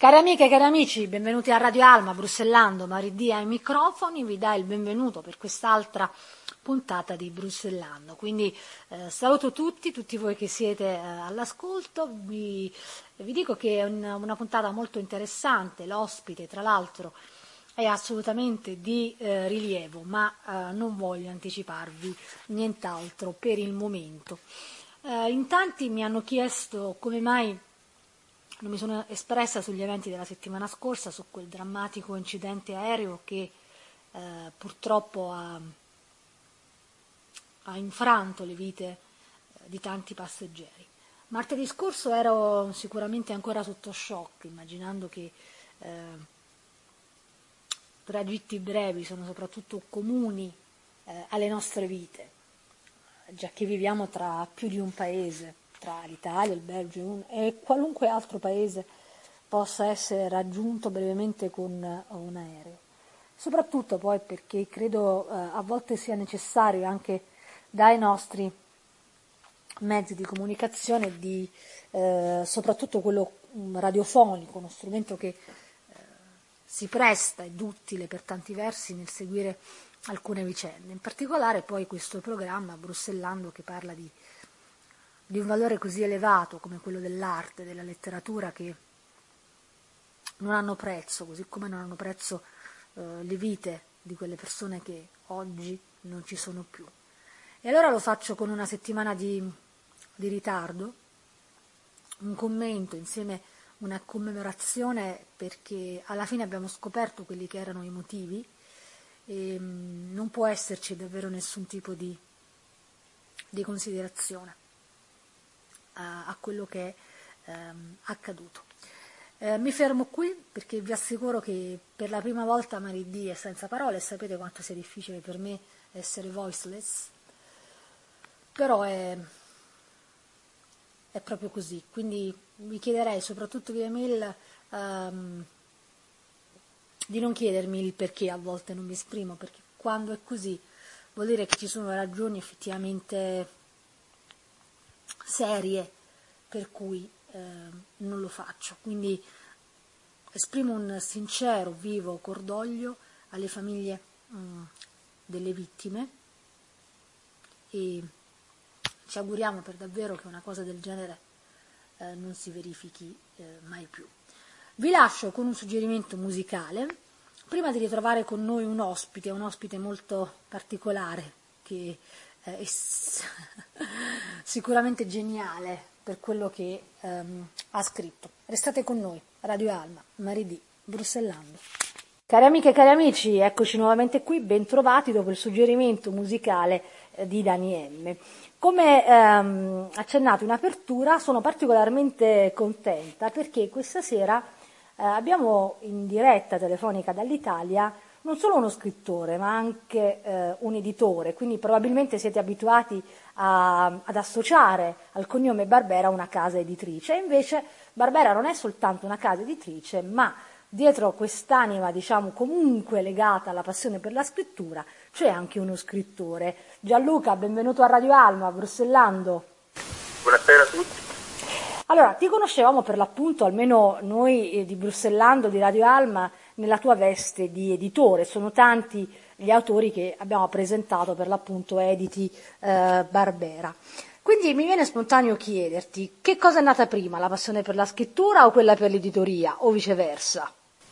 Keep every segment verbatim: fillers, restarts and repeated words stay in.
Cari amiche e cari amici, benvenuti a Radio Alma, Brussellando, Maridia ai microfoni, vi dà il benvenuto per quest'altra puntata di Brussellando. Quindi eh, saluto tutti, tutti voi che siete eh, all'ascolto, vi, vi dico che è una, una puntata molto interessante, l'ospite tra l'altro è assolutamente di eh, rilievo, ma eh, non voglio anticiparvi nient'altro per il momento. Eh, in tanti mi hanno chiesto come mai non mi sono espressa sugli eventi della settimana scorsa, su quel drammatico incidente aereo che eh, purtroppo ha, ha infranto le vite eh, di tanti passeggeri. Martedì scorso ero sicuramente ancora sotto shock, immaginando che eh, tragitti brevi sono soprattutto comuni eh, alle nostre vite, già che viviamo tra più di un paese, tra l'Italia, il Belgio e qualunque altro paese possa essere raggiunto brevemente con un aereo. Soprattutto poi perché credo eh, a volte sia necessario anche dai nostri mezzi di comunicazione, di, eh, soprattutto quello radiofonico, uno strumento che eh, si presta ed utile per tanti versi nel seguire alcune vicende, in particolare poi questo programma Brussellando che parla di, di un valore così elevato come quello dell'arte, della letteratura, che non hanno prezzo, così come non hanno prezzo eh, le vite di quelle persone che oggi non ci sono più. E allora lo faccio con una settimana di, di ritardo, un commento insieme una commemorazione, perché alla fine abbiamo scoperto quelli che erano i motivi e mh, non può esserci davvero nessun tipo di, di considerazione a, a quello che è ehm, accaduto. Eh, mi fermo qui perché vi assicuro che per la prima volta Maridì è senza parole, e sapete quanto sia difficile per me essere voiceless, però è, è proprio così. Quindi vi chiederei, soprattutto via mail, um, di non chiedermi il perché a volte non mi esprimo, perché quando è così vuol dire che ci sono ragioni effettivamente serie per cui eh, non lo faccio. Quindi esprimo un sincero, vivo cordoglio alle famiglie mh, delle vittime e ci auguriamo per davvero che una cosa del genere eh, non si verifichi eh, mai più. Vi lascio con un suggerimento musicale, prima di ritrovare con noi un ospite, un ospite molto particolare, che eh, è sicuramente geniale per quello che ehm, ha scritto. Restate con noi, Radio Alma, Maridì, Brussellando. Cari amiche e cari amici, eccoci nuovamente qui, bentrovati dopo il suggerimento musicale eh, di Dani M. Come ehm, accennato in apertura, sono particolarmente contenta perché questa sera eh, abbiamo in diretta telefonica dall'Italia non solo uno scrittore, ma anche eh, un editore, quindi probabilmente siete abituati a, ad associare al cognome Barbera una casa editrice, e invece Barbera non è soltanto una casa editrice, ma dietro quest'anima, diciamo, comunque legata alla passione per la scrittura, c'è anche uno scrittore. Gianluca, benvenuto a Radio Alma, Brussellando. Buonasera a tutti. Allora, ti conoscevamo per l'appunto, almeno noi eh, di Brussellando, di Radio Alma, nella tua veste di editore. Sono tanti gli autori che abbiamo presentato per l'appunto editi eh, Barbera. Quindi mi viene spontaneo chiederti, che cosa è nata prima, la passione per la scrittura o quella per l'editoria, o viceversa?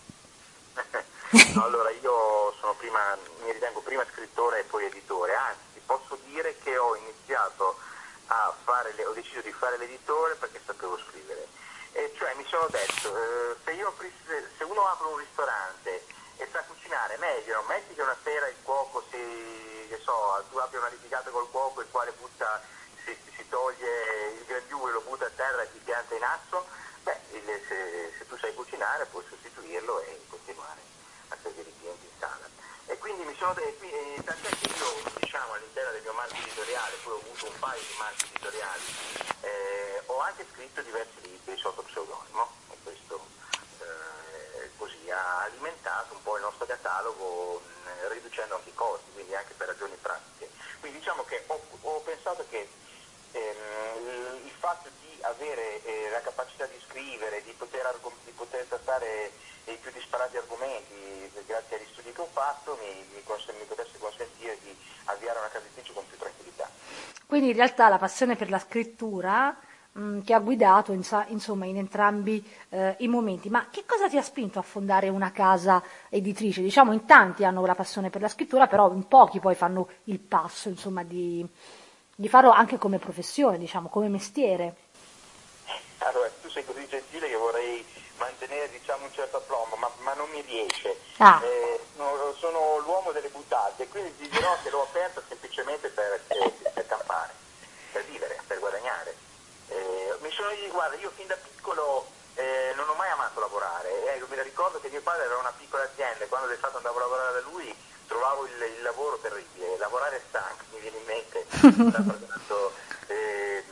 No, allora io sono prima, mi ritengo prima scrittore e poi editore, anzi posso dire che ho iniziato a fare, le, ho deciso di fare l'editore perché sapevo scrivere, e cioè mi sono detto, eh, se, io aprisse, se uno apre un ristorante e sa cucinare, meglio, non metti che una sera il cuoco si, che so, tu abbia una litigata col cuoco, il quale butta, si, si toglie il grandiule, lo butta a terra e ti pianta in asso, beh, il, se, se tu sai cucinare puoi sostituirlo e continuare a servire i clienti in sala. E quindi mi sono detto, eh, tant'è che io, diciamo, all'interno del mio marchio editoriale, poi ho avuto un paio di marchi editoriali, eh, ho anche scritto diversi libri sotto pseudonimo, e questo eh, così ha alimentato un po' il nostro catalogo, mh, riducendo anche i costi, quindi anche per ragioni pratiche. Quindi diciamo che ho, ho pensato che ehm, il fatto di avere eh, la capacità di scrivere, di poter, argom- di poter trattare i più disparati argomenti, grazie agli studi che ho fatto, mi, mi, cons- mi potesse consentire di avviare una casa editrice con più tranquillità. Quindi in realtà la passione per la scrittura mh, ti ha guidato insa- insomma in entrambi eh, i momenti. Ma che cosa ti ha spinto a fondare una casa editrice? Diciamo in tanti hanno la passione per la scrittura, però in pochi poi fanno il passo insomma di, di farlo anche come professione, diciamo, come mestiere. Allora, tu sei così gentile che vorrei mantenere diciamo un certo aplombo, ma, ma non mi riesce. Ah. Eh, no, sono l'uomo delle buttate, quindi ti dirò che l'ho aperto semplicemente per, per, per campare, per vivere, per guadagnare. Eh, mi sono, guarda, io fin da piccolo eh, non ho mai amato lavorare, eh, mi ricordo che mio padre aveva una piccola azienda e quando d'estate andavo a lavorare da lui trovavo il, il lavoro terribile, lavorare stanco, mi viene in mente, parafrasando, eh,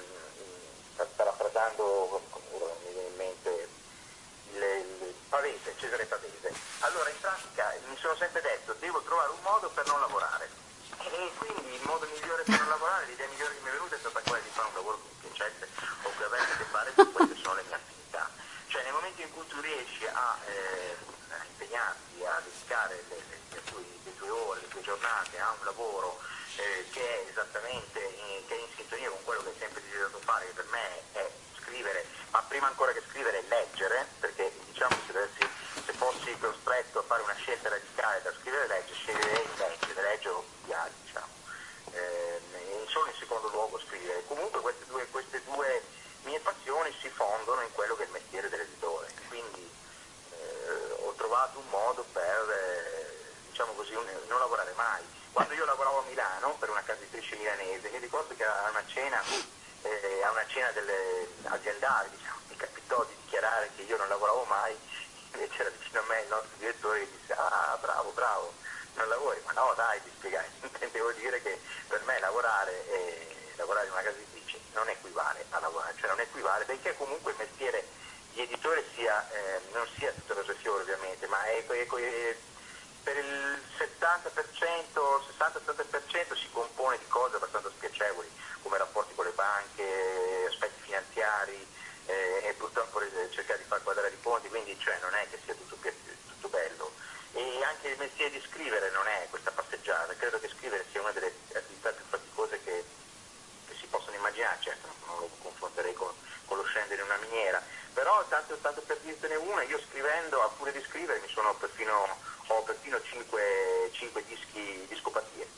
parafrasando mi viene in mente il, il Pavese, Cesare Pavese. Allora in pratica mi sono sempre detto devo trovare un modo per non lavorare e quindi il modo migliore per non lavorare, l'idea migliore che mi è venuta è stata quella di fare un lavoro che mi piacesse o che avesse a che fare con quelle che sono le mie affinità. Cioè nel momento in cui tu riesci a, eh, a impegnarti, a dedicare le, le, le, tue, le tue ore, le tue giornate a un lavoro eh, che è esattamente in, che è in sintonia con quello che hai sempre desiderato fare, che per me è scrivere, ma prima ancora che scrivere leggere, perché diciamo se, dovessi, se fossi costretto a fare una scelta radicale tra scrivere e leggere, sceglierei leggere, leggere o studiare, diciamo. Eh, solo in secondo luogo scrivere. Comunque queste due, queste due mie passioni si fondono in quello che è il mestiere dell'editore, quindi eh, ho trovato un modo per, eh, diciamo così, un, non lavorare mai. Quando io lavoravo a Milano per una casa editrice milanese, mi ricordo che a una cena, eh, a una cena delle aziendali, diciamo, mi capitò di dichiarare che io non lavoravo mai, invece era vicino a me il nostro direttore che disse ah bravo bravo, non lavori, ma no dai ti spiegai, intendevo dire che per me lavorare e lavorare in una casa editrice non equivale a lavorare, cioè non equivale, benché comunque il mestiere di editore sia, eh, non sia tutto roseo ovviamente, ma è, è, è per il settanta per cento, sessanta settanta per cento si compone di cose abbastanza spiacevoli, come rapporti con le banche, aspetti finanziari eh, e purtroppo cercare di far quadrare i conti, quindi cioè, non è che sia tutto, tutto bello. E anche il mestiere di scrivere non è questa passeggiata, credo che scrivere sia una delle attività più faticose che, che si possono immaginare, certo non lo confronterei con, con lo scendere in una miniera, però tanto, tanto per dirtene una, io scrivendo, a furia di scrivere, mi sono perfino, ho perfino cinque, cinque dischi, discopatie.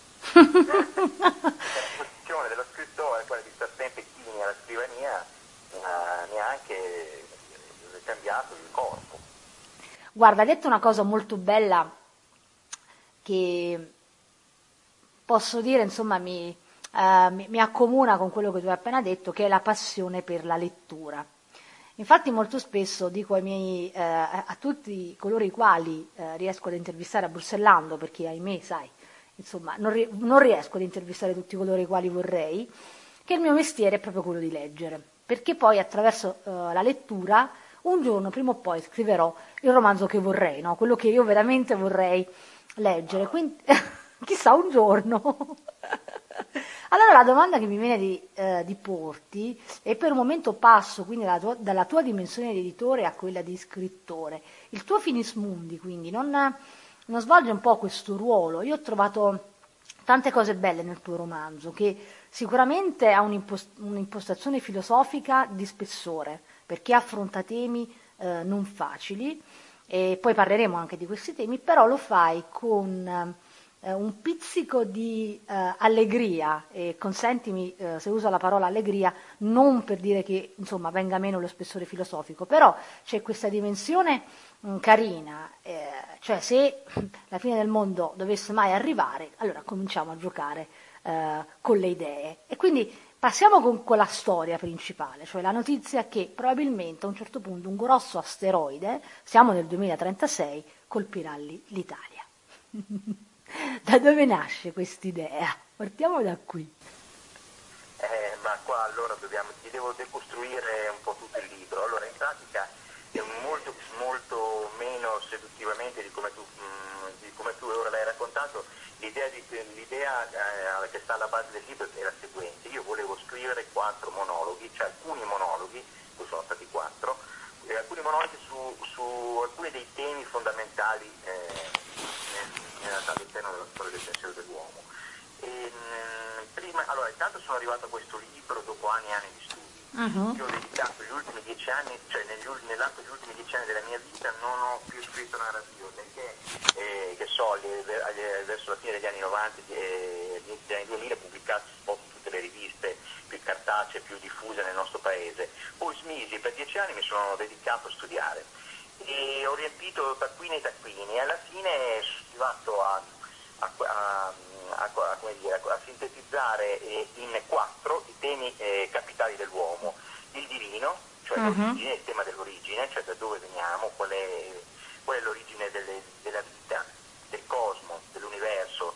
La posizione dello scrittore, quella di stare sempre chini alla scrivania, uh, mi ha anche cambiato il corpo. Guarda, hai detto una cosa molto bella che posso dire, insomma, mi, eh, mi, mi accomuna con quello che tu hai appena detto, che è la passione per la lettura. Infatti molto spesso dico ai miei, eh, a tutti coloro i quali eh, riesco ad intervistare a Bruxellando, perché ahimè, sai, insomma, non, ri- non riesco ad intervistare tutti coloro i quali vorrei, che il mio mestiere è proprio quello di leggere, perché poi attraverso eh, la lettura un giorno, prima o poi, scriverò il romanzo che vorrei, no? Quello che io veramente vorrei leggere. Quindi, chissà un giorno. Allora la domanda che mi viene di, eh, di porti, e per un momento passo quindi dalla tua, dalla tua dimensione di editore a quella di scrittore, il tuo finis mundi quindi non, non svolge un po' questo ruolo? Io ho trovato tante cose belle nel tuo romanzo, che sicuramente ha un'impost- un'impostazione filosofica di spessore, perché affronta temi eh, non facili, e poi parleremo anche di questi temi, però lo fai con eh, un pizzico di eh, allegria, e consentimi eh, se uso la parola allegria, non per dire che insomma venga meno lo spessore filosofico, però c'è questa dimensione mh, carina, eh, cioè se la fine del mondo dovesse mai arrivare, allora cominciamo a giocare eh, con le idee. E quindi passiamo con, con la storia principale, cioè la notizia che probabilmente a un certo punto un grosso asteroide, siamo nel duemilatrentasei, colpirà l'Italia. Da dove nasce quest'idea? Partiamo da qui. Eh, ma qua allora dobbiamo, ti devo decostruire un po' tutto il libro. Allora in pratica è molto, molto meno seduttivamente di come tu, mh, di come tu ora l'hai raccontato, l'idea, di, l'idea eh, che sta alla base del libro è la seguente: io volevo scrivere alcuni dei temi fondamentali eh, nel, all'interno della storia del pensiero dell'uomo. E, mh, prima, allora, intanto sono arrivato a questo libro dopo anni e anni di studi. Uh-huh. Io ho dedicato gli ultimi dieci anni, cioè negli, nell'arco degli ultimi dieci anni della mia vita non ho più scritto narrativa, perché eh, che so, le, le, verso la fine degli anni novanta e all'inizio degli anni duemila pubblicati un po' su tutte le riviste più cartacee, più diffuse nel nostro paese. Poi smisi, per dieci anni mi sono dedicato a studiare e ho riempito taccuini e taccuini e alla fine sono arrivato a, a, a, a, a, come dire, a sintetizzare in quattro i temi eh, capitali dell'uomo: il divino, cioè uh-huh. l'origine, il tema dell'origine, cioè da dove veniamo, qual è, qual è l'origine delle, della vita, del cosmo, dell'universo,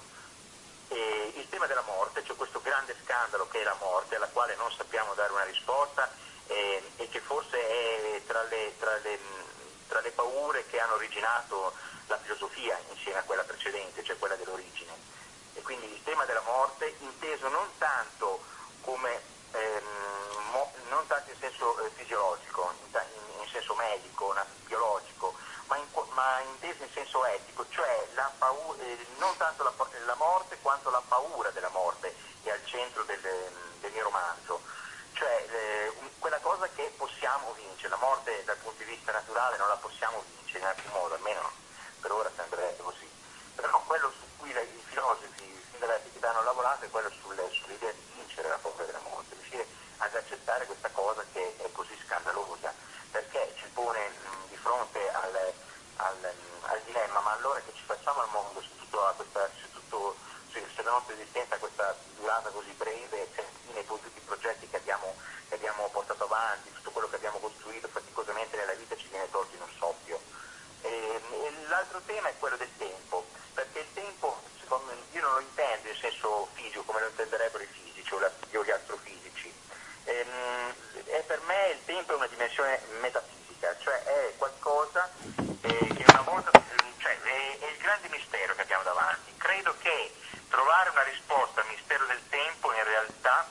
e il tema della morte, cioè questo grande scandalo che è la morte, alla quale non sappiamo dare una risposta eh, e che forse è tra le, tra le tra le paure che hanno originato la filosofia insieme a quella precedente, cioè quella dell'origine. E quindi il tema della morte inteso non tanto come ehm, mo, non tanto in senso eh, fisiologico, in, in, in senso medico, una, biologico, ma, in, ma inteso in senso etico, cioè la paura, eh, non tanto la, la morte quanto la paura della morte è al centro del, del mio romanzo. Cioè eh, quella cosa che possiamo vincere, la morte dal punto di vista naturale non la possiamo vincere in alcun modo, almeno per ora sembrerebbe così. Però quello su cui le, i filosofi fin dall'antichità hanno lavorato è quello sulle, sull'idea di vincere la paura della morte, riuscire ad accettare questa cosa che è così scandalosa, perché ci pone mh, di fronte al, al, al dilemma: ma allora che ci facciamo al mondo su tutto questa, su tutto, su, se la nostra esistenza ha questa durata così breve, e poi tutti i progetti che abbiamo, che abbiamo portato avanti, tutto quello che abbiamo costruito faticosamente nella vita ci viene tolto in un soffio. E, e l'altro tema è quello del tempo, perché il tempo, secondo me, io non lo intendo in senso fisico come lo intenderebbero i fisici o, la, o gli astrofisici. Ehm, e per me il tempo è una dimensione metafisica, cioè è qualcosa eh, che una volta, cioè è, è il grande mistero che abbiamo davanti. Credo che trovare una risposta al mistero del tempo in realtà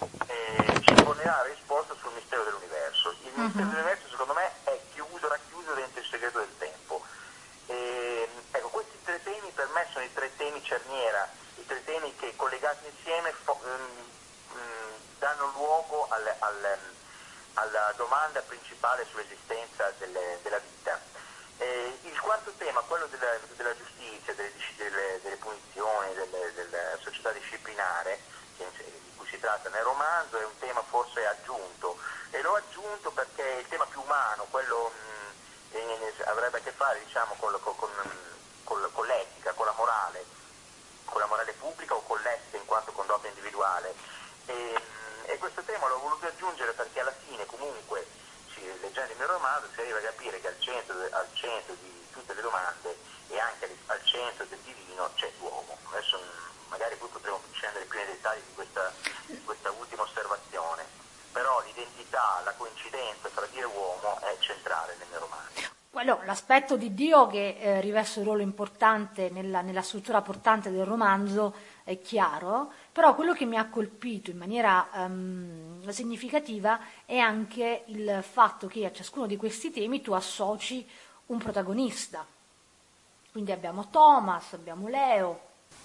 Eh, ci fornirà risposta sul mistero dell'universo. Il uh-huh. mistero dell'universo secondo me è chiuso, racchiuso dentro il segreto del tempo. E, ecco, questi tre temi per me sono i tre temi cerniera, i tre temi che collegati insieme fo- mh, mh, danno luogo al, al, alla domanda principale sull'esistenza delle, della vita. Eh, il quarto tema, quello della, della giustizia, delle, delle, delle punizioni, delle, della società disciplinare, di cui si tratta nel romanzo, è un tema forse aggiunto, e l'ho aggiunto perché il tema più umano, quello mh, eh, avrebbe a che fare diciamo con, con, con, con l'etica, con la morale, con la morale pubblica o con l'etica in quanto condotta individuale. E, e questo tema l'ho voluto aggiungere perché alla fine comunque, si, leggendo il mio romanzo, si arriva a capire che al centro, al centro di tutte le domande e anche al centro del divino c'è l'uomo. Adesso magari poi potremo scendere più nei dettagli di questa, di questa ultima osservazione, però l'identità, la coincidenza tra Dio e uomo è centrale nel mio romanzo. Quello, l'aspetto di Dio che eh, riveste un ruolo importante nella, nella struttura portante del romanzo è chiaro, però quello che mi ha colpito in maniera um, significativa è anche il fatto che a ciascuno di questi temi tu associ un protagonista. Quindi abbiamo Thomas, abbiamo Leo.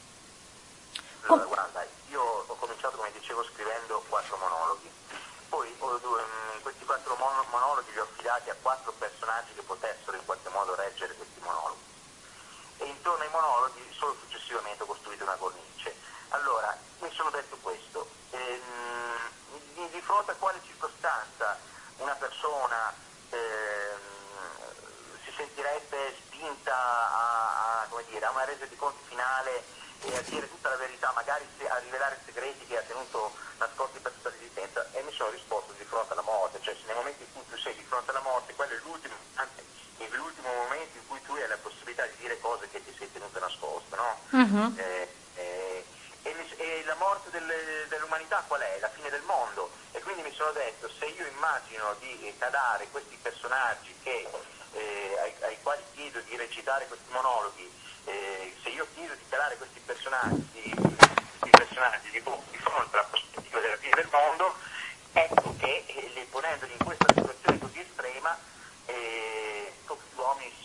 Allora, guarda, io ho cominciato, come dicevo, scrivendo quattro monologhi. Poi ho, in questi quattro mon- monologhi li ho affidati a quattro personaggi che potessero in qualche modo reggere questi monologhi. E intorno ai monologhi solo successivamente ho costruito una cornice. Allora, mi sono detto questo. Ehm, di, di fronte a quale circostanza una persona ehm, si sentirebbe spinta a, a, come dire, a una resa di conti finale e a dire tutta la verità, magari a rivelare segreti che ha tenuto nascosti per tutta l'esistenza, e mi sono risposto di fronte alla morte, cioè se nei momenti in cui tu sei di fronte alla morte, quello è l'ultimo, anzi, è l'ultimo momento in cui tu hai la possibilità di dire cose che ti sei tenuto nascoste, no? Uh-huh. Eh, eh, e, e la morte del, dell'umanità qual è? La fine del mondo. E quindi mi sono detto, se io immagino di calare questi personaggi che, eh, ai, ai quali chiedo di recitare questi monologhi, Eh, se io chiedo di calare questi personaggi, questi personaggi di, di fronte alla prospettiva della fine del mondo, ecco che eh, ponendoli in questa situazione così estrema, eh, tutti gli uomini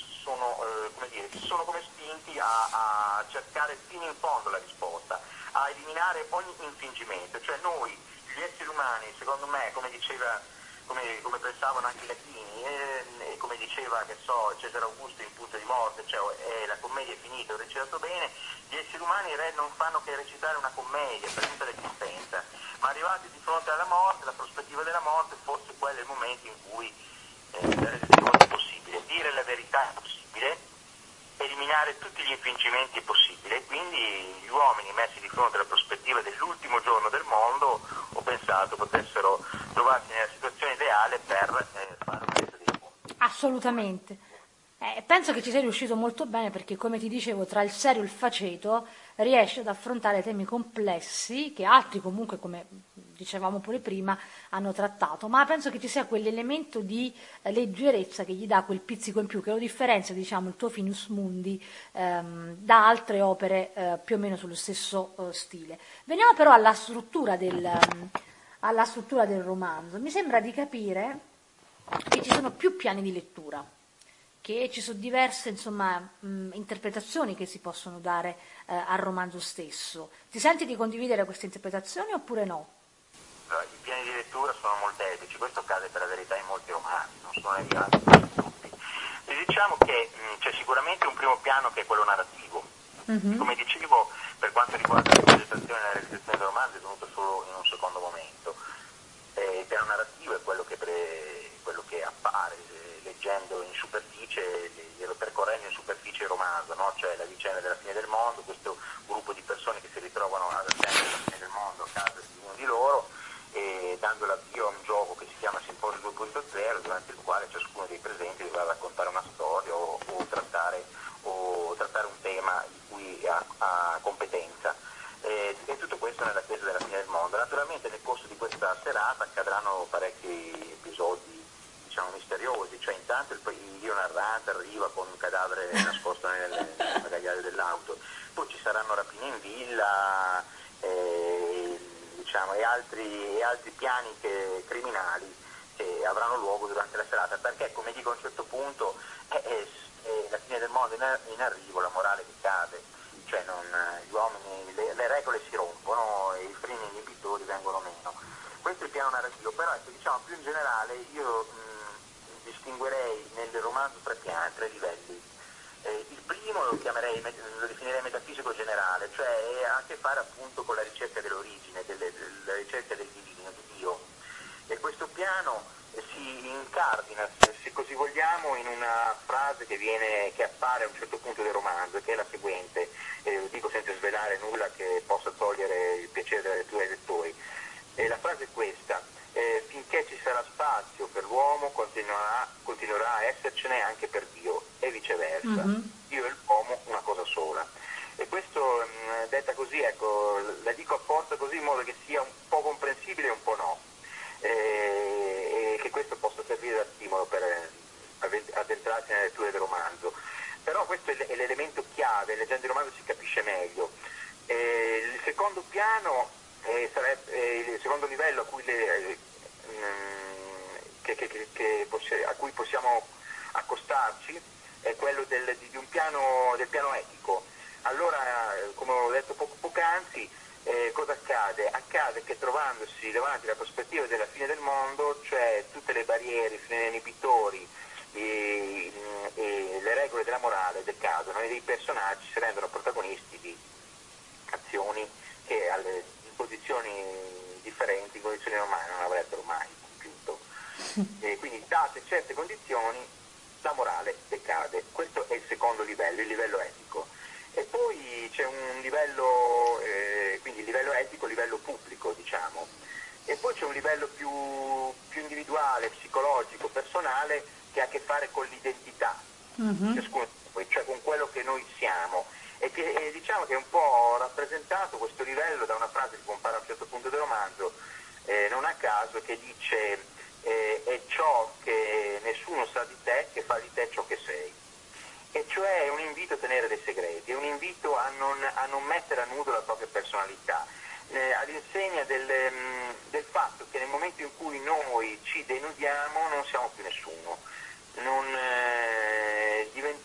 e sono come spinti a, a cercare fino in fondo la risposta, a eliminare ogni infingimento, cioè noi, gli esseri umani, secondo me, come diceva, come, come pensavano anche i latini, e, e come diceva, che so, Cesare Augusto in Punto di Morte, cioè eh, la commedia è finita, ho recitato bene, gli esseri umani re, non fanno che recitare una commedia per tutta l'esistenza, ma arrivati di fronte alla morte, la prospettiva della morte, forse quello è il momento in cui eh, rendere conto è possibile, dire la verità è possibile, eliminare tutti gli infingimenti è possibile, quindi gli uomini messi di fronte alla prospettiva dell'ultimo giorno del mondo, ho pensato potessero trovarsi nella situazione ideale per eh, fare un pezzo di mondo. Assolutamente. Eh, penso che ci sei riuscito molto bene perché, come ti dicevo, tra il serio e il faceto riesci ad affrontare temi complessi che altri comunque, come dicevamo pure prima, hanno trattato, ma penso che ci sia quell'elemento di eh, leggerezza che gli dà quel pizzico in più, che lo differenzia, diciamo, il tuo Finus Mundi ehm, da altre opere eh, più o meno sullo stesso eh, stile. Veniamo però alla struttura del, ehm, alla struttura del romanzo. Mi sembra di capire che ci sono più piani di lettura, che ci sono diverse, insomma, mh, interpretazioni che si possono dare eh, al romanzo stesso. Ti senti di condividere queste interpretazioni oppure no? I piani di lettura sono molteplici, questo accade per la verità in molti romanzi, non sono arrivati tutti. E diciamo che mh, c'è sicuramente un primo piano che è quello narrativo. Mm-hmm. Come dicevo, per quanto riguarda la progettazione e la realizzazione del romanzo è venuto solo in un secondo momento. Eh, il piano narrativo è quello che, pre, quello che appare eh, leggendo in superficie, eh, percorrendo in superficie il romanzo, no? Cioè la vicenda della fine del mondo, questo gruppo di persone che si ritrovano ad attendere la fine del mondo a casa di uno di loro, e dando l'avvio a un gioco che si chiama Simposio due punto zero, durante il quale ciascuno dei presenti dovrà raccontare una storia o, o, trattare, o trattare un tema di cui ha, ha competenza. E, e tutto questo nell'attesa della fine del mondo. Naturalmente nel corso di questa serata accadranno parecchi episodi, diciamo, misteriosi, cioè intanto il, il dio narrante arriva con un cadavere nascosto nel, nel bagagliaio dell'auto, poi ci saranno rapine in villa, eh, diciamo, e altri, e altri piani che, criminali che avranno luogo durante la serata, perché come dico a un certo punto è, è, è la fine del mondo in, in arrivo, la morale che cade, cioè non, gli uomini, le, le regole si rompono e i freni inibitori vengono meno. Questo è il piano narrativo, però ecco, diciamo più in generale io mh, distinguerei nel romanzo tre piani, tre livelli. Eh, il primo lo chiamerei, lo definirei metafisico generale, cioè ha a che fare appunto con la ricerca dell'origine, delle, della ricerca del divino, di Dio. E questo piano eh, si incardina, se così vogliamo, in una frase che, viene, che appare a un certo punto del romanzo, che è la seguente, e lo dico senza svelare nulla che possa togliere il piacere della lettura ai lettori. E la frase è questa: eh, finché ci sarà spazio per l'uomo continuerà, continuerà a essercene anche per Dio, e viceversa. Mm-hmm. Dio e l'uomo una cosa sola. E questo, mh, detta così, ecco, la dico apposta così in modo che sia un po' comprensibile e un po' no, eh, e che questo possa servire da stimolo per addentrarsi nella lettura del romanzo. Però questo è l'elemento chiave, leggendo il romanzo si capisce meglio. Eh, il secondo piano eh, sarebbe eh, il secondo livello a cui, le, eh, mh, che, che, che, che possi- a cui possiamo accostarci è quello del, di, di un piano, del piano etico. Allora, come ho detto poco poc'anzi, eh, cosa accade? Accade che trovandosi davanti alla prospettiva della fine del mondo, cioè tutte le barriere, i freni inibitori e, e le regole della morale decadono e dei personaggi si rendono protagonisti di azioni che alle, in posizioni differenti, in condizioni normali, non avrebbero mai compiuto. E quindi, date certe condizioni, la morale decade. Questo è il secondo livello, il livello etico. E poi c'è un livello, eh, quindi il livello etico, il livello pubblico, diciamo. E poi c'è un livello più, più individuale, psicologico, personale, che ha a che fare con l'identità, mm-hmm. ciascuno, cioè con quello che noi siamo. E che e diciamo che è un po' rappresentato questo livello da una frase che compare a un certo punto del romanzo, eh, non a caso, che dice eh, è ciò che nessuno sa di te che fa di te ciò che sei. E cioè è un invito a tenere dei segreti, è un invito a non, a non mettere a nudo la propria personalità, eh, all'insegna del, mh, del fatto che nel momento in cui noi ci denudiamo non siamo più nessuno, non, eh, diventi, ci,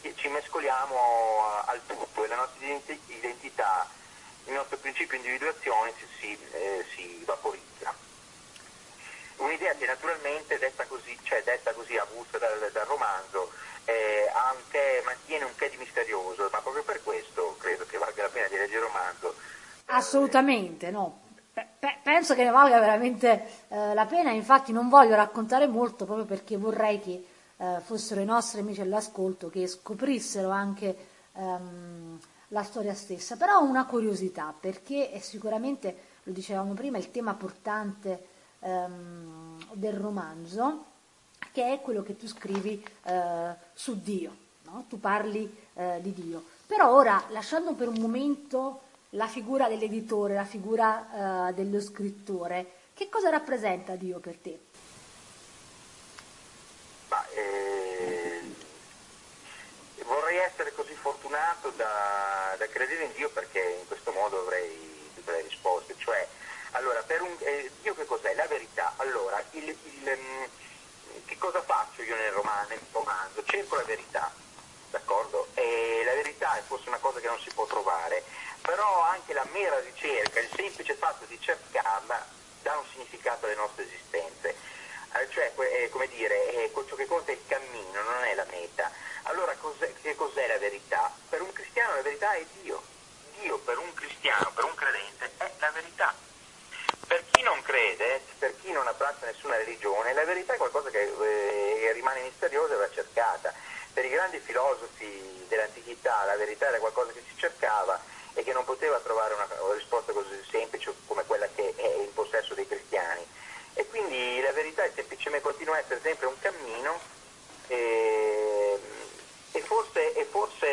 mescoliamo al tutto e la nostra identità, il nostro principio di individuazione si, si, eh, si vaporizza. Un'idea che naturalmente detta così, cioè detta così avulsa dal, dal romanzo, eh, anche, mantiene un che di misterioso, ma proprio per questo credo che valga la pena di leggere il romanzo. Assolutamente, no. Pe- penso che ne valga veramente eh, la pena, infatti non voglio raccontare molto proprio perché vorrei che eh, fossero i nostri amici all'ascolto che scoprissero anche ehm, la storia stessa. Però ho una curiosità, perché è sicuramente, lo dicevamo prima, il tema portante ehm, del romanzo, che è quello che tu scrivi eh, su Dio, no? Tu parli eh, di Dio. Però ora, lasciando per un momento la figura dell'editore, la figura eh, dello scrittore, che cosa rappresenta Dio per te? Ma, eh, vorrei essere così fortunato da, da credere in Dio, perché in questo modo avrei tutte le risposte. Cioè, allora, per un, eh, Dio che cos'è? La verità. Allora, il, il, che cosa faccio io nel romanzo, nel romanzo? Cerco la verità, d'accordo? E la verità è forse una cosa che non si può trovare, però anche la mera ricerca, il semplice fatto di cercarla, dà un significato alle nostre esistenze. Eh, cioè, eh, come dire, eh, ciò che conta è il cammino, non è la meta. Allora, cos'è, che cos'è la verità? Per un cristiano la verità è Dio. Dio per un cristiano, per un credente, è la verità. Per chi non crede, per chi non abbraccia nessuna religione, la verità è qualcosa che eh, rimane misteriosa e va cercata. Per i grandi filosofi dell'antichità la verità era qualcosa che si cercava e che non poteva trovare una, una risposta così semplice come quella che è in possesso dei cristiani. E quindi la verità è semplicemente, continua a essere sempre un cammino e, e, forse, e, forse,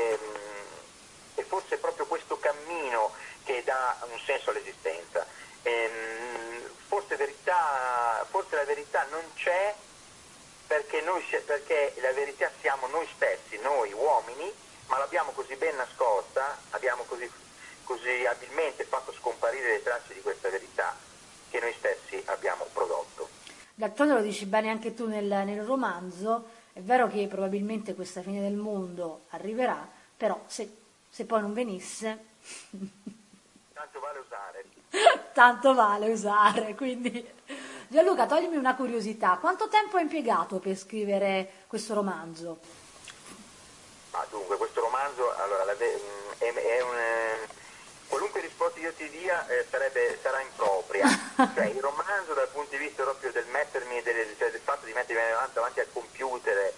e forse è proprio questo cammino che dà un senso all'esistenza. E, forse, verità, forse la verità non c'è perché, noi, perché la verità siamo noi stessi, noi uomini, ma l'abbiamo così ben nascosta, abbiamo così, così abilmente fatto scomparire le tracce di questa verità che noi stessi abbiamo prodotto. D'altronde lo dici bene anche tu nel, nel romanzo, è vero che probabilmente questa fine del mondo arriverà, però se, se poi non venisse... Tanto vale usare. Tanto vale usare, quindi... Gianluca, toglimi una curiosità, quanto tempo hai impiegato per scrivere questo romanzo? Ah, dunque, questo romanzo, allora, la, è, è un... qualunque risposta io ti dia eh, sarebbe, sarà impropria. Cioè, il romanzo dal punto di vista proprio del mettermi, del, cioè, del fatto di mettermi davanti, davanti al computer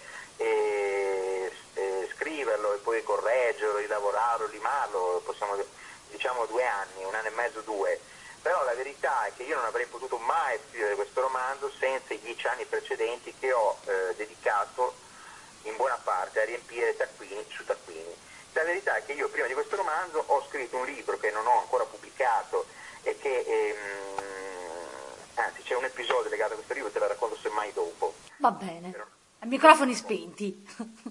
e, e scriverlo e poi correggerlo, rilavorarlo, limarlo, possiamo, diciamo due anni, un anno e mezzo, due. Però la verità è che io non avrei potuto mai scrivere questo romanzo senza i dieci anni precedenti che ho eh, dedicato in buona parte a riempire taccuini su taccuini. La verità è che io prima di questo romanzo ho scritto un libro che non ho ancora pubblicato e che, ehm, anzi c'è un episodio legato a questo libro, te la racconto semmai dopo. Va bene. Però... A microfoni spenti.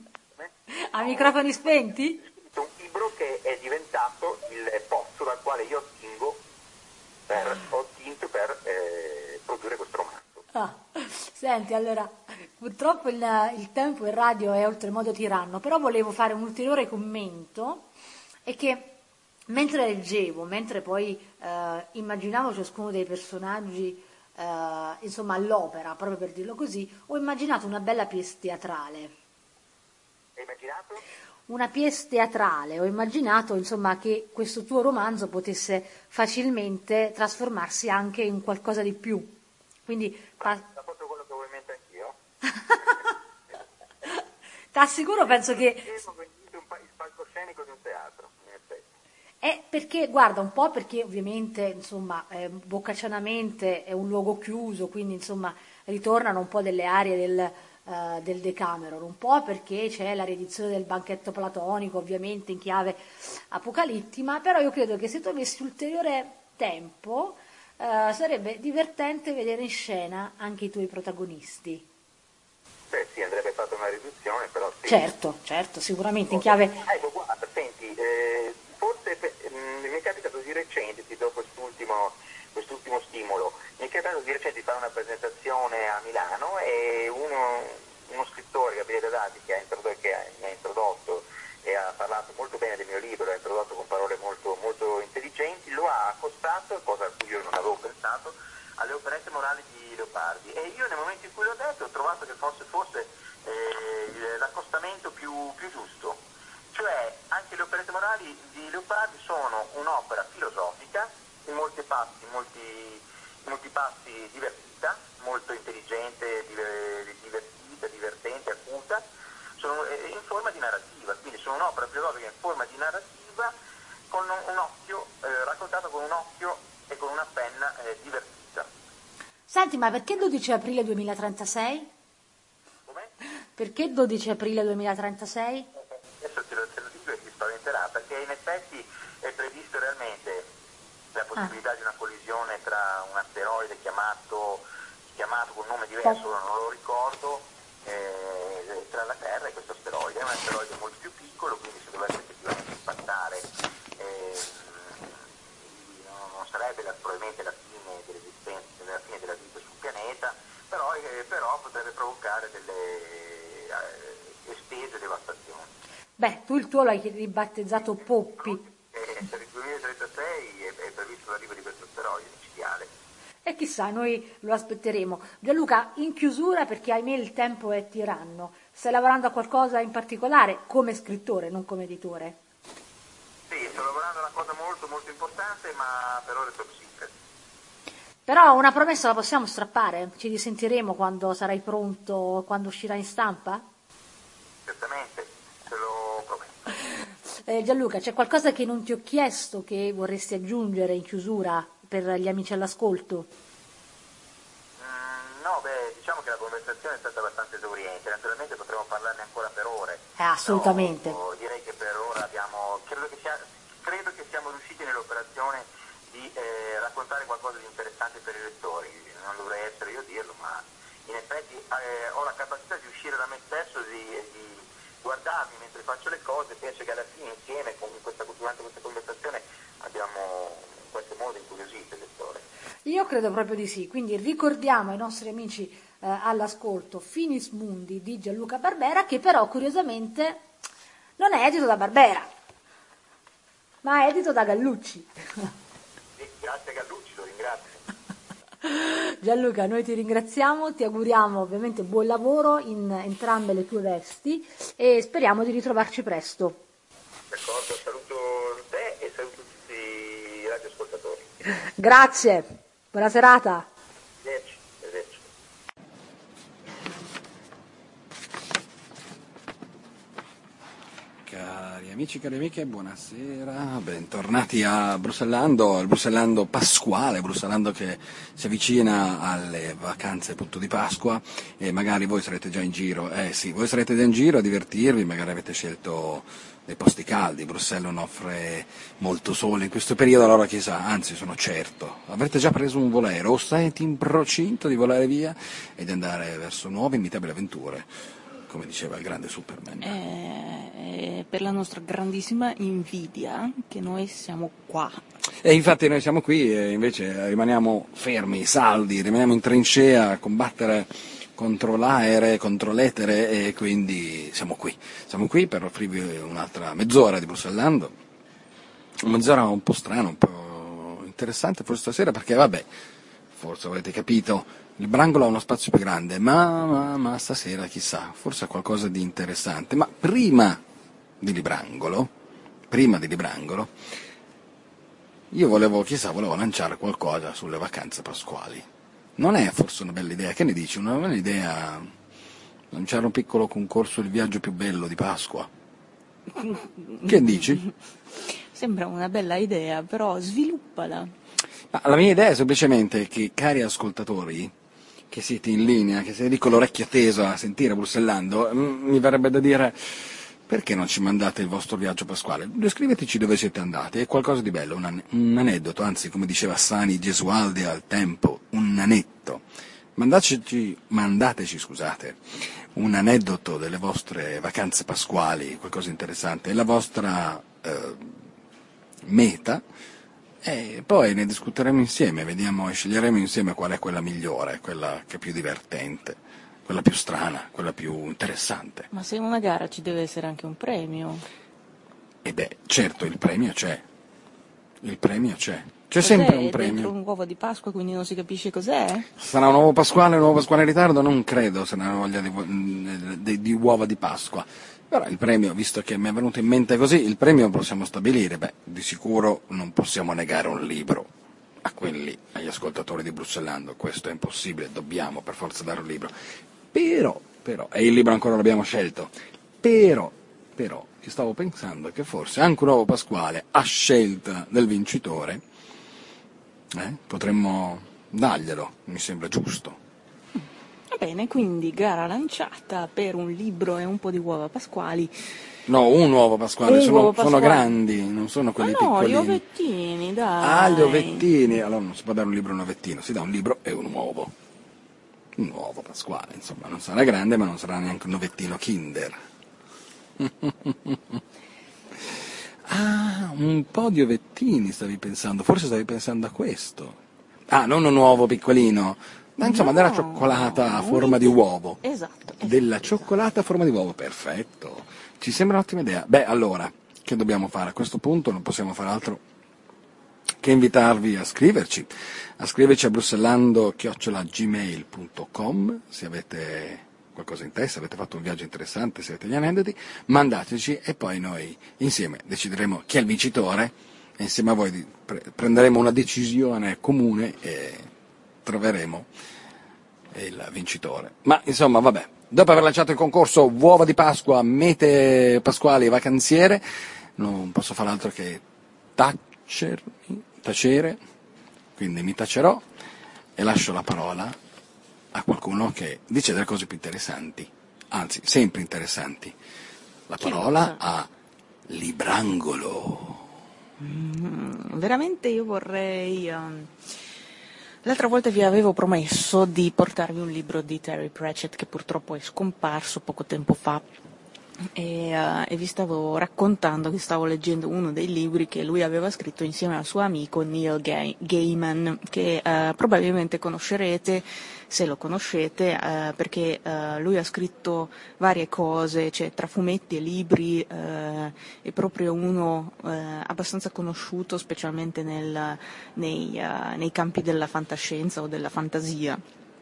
A microfoni spenti? Un libro che è diventato il pozzo dal quale io ottingo per, ho ottinto per eh, produrre questo romanzo. Ah, senti, allora, purtroppo il, il tempo in radio è oltremodo tiranno, però volevo fare un ulteriore commento, e che mentre leggevo, mentre poi eh, immaginavo ciascuno dei personaggi, eh, insomma, all'opera, proprio per dirlo così, ho immaginato una bella pièce teatrale. Hai immaginato? Una pièce teatrale, ho immaginato insomma che questo tuo romanzo potesse facilmente trasformarsi anche in qualcosa di più. Quindi pa- da fatto quello che avevo in mente anch'io. T'assicuro, penso che il palcoscenico di un teatro, in effetti. È perché, guarda, un po' perché ovviamente, insomma, eh, Boccaccianamente è un luogo chiuso, quindi insomma ritornano un po' delle aree del, eh, del Decameron, un po' perché c'è la riedizione del banchetto platonico, ovviamente in chiave apocalittica, però io credo che se tu avessi ulteriore tempo eh, sarebbe divertente vedere in scena anche i tuoi protagonisti. Beh sì, andrebbe fatta una riduzione, però sì. Certo, certo, sicuramente in chiave... Ecco, guarda, senti, eh, forse mh, mi è capitato di recente, ti do quest'ultimo, quest'ultimo stimolo, mi è capitato di recente di fare una presentazione a Milano e uno, uno scrittore, Gabriele Dati, che, ha introdotto, che mi ha introdotto parlato molto bene del mio libro, l'ha introdotto con parole molto, molto intelligenti, lo ha accostato, cosa a cui io non avevo pensato, alle operette morali di Leopardi, e io nel momento in cui l'ho detto ho trovato che fosse, fosse eh, l'accostamento più, più giusto, cioè anche le operette morali di Leopardi sono un'opera filosofica, in molti passi, molti, in molti passi divertita, molto intelligente, divertita, divertente, acuta, sono in forma di narrativa, quindi sono un'opera filosofica in forma di narrativa con un, un occhio, eh, raccontata con un occhio e con una penna eh, divertita. Senti, ma perché dodici aprile duemilatrentasei? Come? Perché dodici aprile duemilatrentasei? Adesso te lo, te lo dico e ti spaventerà, perché in effetti è previsto realmente la possibilità ah. di una collisione tra un asteroide chiamato, chiamato con un nome diverso, ora non lo ricordo, eh, tra la Terra e questo asteroide. È un asteroide molto più piccolo, quindi se dovesse effettivamente impattare eh, non, non sarebbe la, probabilmente la fine dell'esistenza, la fine della vita sul pianeta, però, eh, però potrebbe provocare delle eh, estese devastazioni. Beh, tu il tuo l'hai ribattezzato Poppi. Eh, per il duemilatrentasei è, è previsto l'arrivo di questo asteroide micidiale. E chissà, noi lo aspetteremo. Gianluca, in chiusura, perché ahimè il tempo è tiranno, stai lavorando a qualcosa in particolare come scrittore, non come editore? Sì, sto lavorando a una cosa molto molto importante, ma per ora è top secret. Però una promessa la possiamo strappare? Ci risentiremo quando sarai pronto, quando uscirà in stampa? Certamente, te lo prometto. Eh, Gianluca, c'è qualcosa che non ti ho chiesto che vorresti aggiungere in chiusura per gli amici all'ascolto? Mm, no, beh, diciamo che la conversazione è stata abbastanza esauriente, naturalmente potremmo parlarne ancora per ore. Eh, assolutamente. No, direi che per ora abbiamo, credo che, sia, credo che siamo riusciti nell'operazione di eh, raccontare qualcosa di interessante per i lettori, non dovrei essere io a dirlo, ma in effetti eh, ho la capacità di uscire da me stesso, di, di guardarmi mentre faccio le cose, penso che alla fine insieme con questa, durante questa conversazione abbiamo in qualche modo incuriosito il lettore. Io credo proprio di sì, quindi ricordiamo ai nostri amici eh, all'ascolto Finis Mundi di Gianluca Barbera, che però curiosamente non è edito da Barbera, ma è edito da Gallucci. Sì, grazie Gallucci, lo ringrazio. Gianluca, noi ti ringraziamo, ti auguriamo ovviamente buon lavoro in entrambe le tue vesti e speriamo di ritrovarci presto. D'accordo, saluto te e saluto tutti i radioascoltatori. Grazie, buona serata. Arrivederci, arrivederci. Cari amici, cari amiche, buonasera, bentornati a Brussellando, il Brussellando pasquale, Brussellando che si avvicina alle vacanze appunto di Pasqua e magari voi sarete già in giro, eh sì, voi sarete già in giro a divertirvi, magari avete scelto dei posti caldi, Bruxelles non offre molto sole in questo periodo, allora chissà, anzi sono certo, avrete già preso un volero o siete in procinto di volare via e di andare verso nuove imitabili avventure, come diceva il grande Superman. Eh, per la nostra grandissima invidia che noi siamo qua. E infatti noi siamo qui e invece rimaniamo fermi, saldi, rimaniamo in trincea a combattere contro l'aereo, contro l'etere e quindi siamo qui. Siamo qui per offrirvi un'altra mezz'ora di Brussellando, una mezz'ora un po' strana, un po' interessante forse stasera perché vabbè, forse avrete capito, il Brangolo ha uno spazio più grande, ma, ma, ma stasera chissà, forse ha qualcosa di interessante. Ma prima di Librangolo, prima di Librangolo, io volevo, chissà, volevo lanciare qualcosa sulle vacanze pasquali. Non è forse una bella idea? Che ne dici? Una bella idea lanciare un piccolo concorso il viaggio più bello di Pasqua? Che dici? Sembra una bella idea, però sviluppala. Ma la mia idea è semplicemente che, cari ascoltatori, che siete in linea, che siete lì con l'orecchia tesa a sentire Brussellando, mi verrebbe da dire, perché non ci mandate il vostro viaggio pasquale? Descriveteci dove siete andati, è qualcosa di bello, un, an- un aneddoto, anzi come diceva Sani Gesualdi al tempo, un anetto. Mandateci, mandateci, scusate, un aneddoto delle vostre vacanze pasquali, qualcosa interessante, la vostra eh, meta, e poi ne discuteremo insieme, vediamo e sceglieremo insieme qual è quella migliore, quella che è più divertente, quella più strana, quella più interessante. Ma se è una gara ci deve essere anche un premio. E beh, certo, il premio c'è. Il premio c'è. C'è Cos'è? sempre un È premio. dentro un uovo di Pasqua, quindi non si capisce cos'è? Sarà un uovo pasquale, un uovo pasquale in ritardo? Non credo se ne ha voglia di, di, di uova di Pasqua. Però il premio, visto che mi è venuto in mente così, il premio possiamo stabilire. Beh, di sicuro non possiamo negare un libro a quelli, agli ascoltatori di Bruxellando. Questo è impossibile, dobbiamo per forza dare un libro. Però, però, e il libro ancora l'abbiamo scelto, però, però, io stavo pensando che forse anche un uovo pasquale a scelta del vincitore, eh, potremmo darglielo, mi sembra giusto. Va bene, quindi gara lanciata per un libro e un po' di uova pasquali. No, un uovo pasquale, Un sono, uovo pasquale. sono grandi, non sono quelli Ma no, piccolini. gli ovettini, dai. Ah, gli ovettini, allora non si può dare un libro e un ovettino, si dà un libro e un uovo. Un uovo pasquale, insomma, non sarà grande ma non sarà neanche un ovettino Kinder. Ah, un po' di ovettini stavi pensando, forse stavi pensando a questo. Ah, non un uovo piccolino, ma insomma No, della cioccolata a forma di uovo. Esatto. esatto Della esatto. cioccolata a forma di uovo, perfetto. Ci sembra un'ottima idea. Beh, allora, che dobbiamo fare? A questo punto non possiamo fare altro che invitarvi a scriverci, a scriverci a brussellando chiocciola gmail punto com se avete qualcosa in testa, avete fatto un viaggio interessante, se avete gli aneddoti, mandateci e poi noi insieme decideremo chi è il vincitore e insieme a voi pre- prenderemo una decisione comune e troveremo il vincitore. Ma insomma, vabbè, dopo aver lanciato il concorso Uova di Pasqua, mete pasquali e vacanziere, non posso fare altro che tacermi, tacere, quindi mi tacerò e lascio la parola a qualcuno che dice delle cose più interessanti, anzi, sempre interessanti. La parola a Librangolo. Mm, veramente io vorrei... Um... L'altra volta vi avevo promesso di portarvi un libro di Terry Pratchett che purtroppo è scomparso poco tempo fa e, uh, e vi stavo raccontando che stavo leggendo uno dei libri che lui aveva scritto insieme al suo amico Neil Ga- Gaiman, che uh, probabilmente conoscerete se lo conoscete, uh, perché uh, lui ha scritto varie cose, cioè tra fumetti e libri uh, è proprio uno uh, abbastanza conosciuto, specialmente nel, nei, uh, nei campi della fantascienza o della fantasia.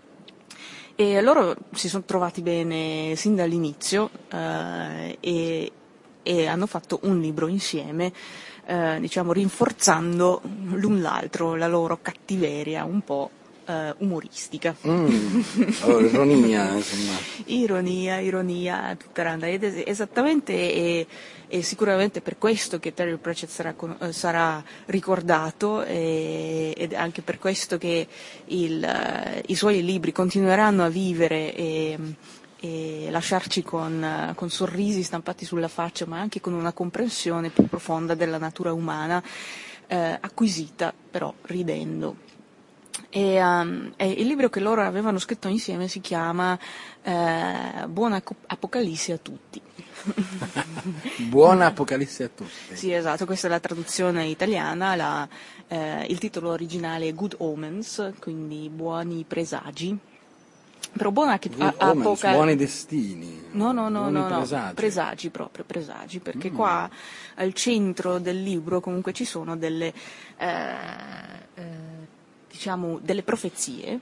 E loro si sono trovati bene sin dall'inizio uh, e, e hanno fatto un libro insieme, uh, diciamo rinforzando l'un l'altro, la loro cattiveria un po' Uh, umoristica. Mm, oh, ironia, insomma. Ironia, ironia, tutta randa. Ed es- esattamente e, e sicuramente per questo che Terry Pratchett sarà, con- sarà ricordato e, ed anche per questo che il, uh, i suoi libri continueranno a vivere e, e lasciarci con, con sorrisi stampati sulla faccia, ma anche con una comprensione più profonda della natura umana, eh, acquisita però ridendo. E, um, e il libro che loro avevano scritto insieme si chiama eh, Buona Apocalisse a tutti. Buona Apocalisse a tutti. Sì, esatto, questa è la traduzione italiana, la, eh, il titolo originale è Good Omens, quindi buoni presagi. Però buona che Good a, omens, apoca- buoni destini. No, no, no, buoni no, no, presagi. presagi proprio, presagi, perché Mm. qua al centro del libro comunque ci sono delle, eh, eh, diciamo, delle profezie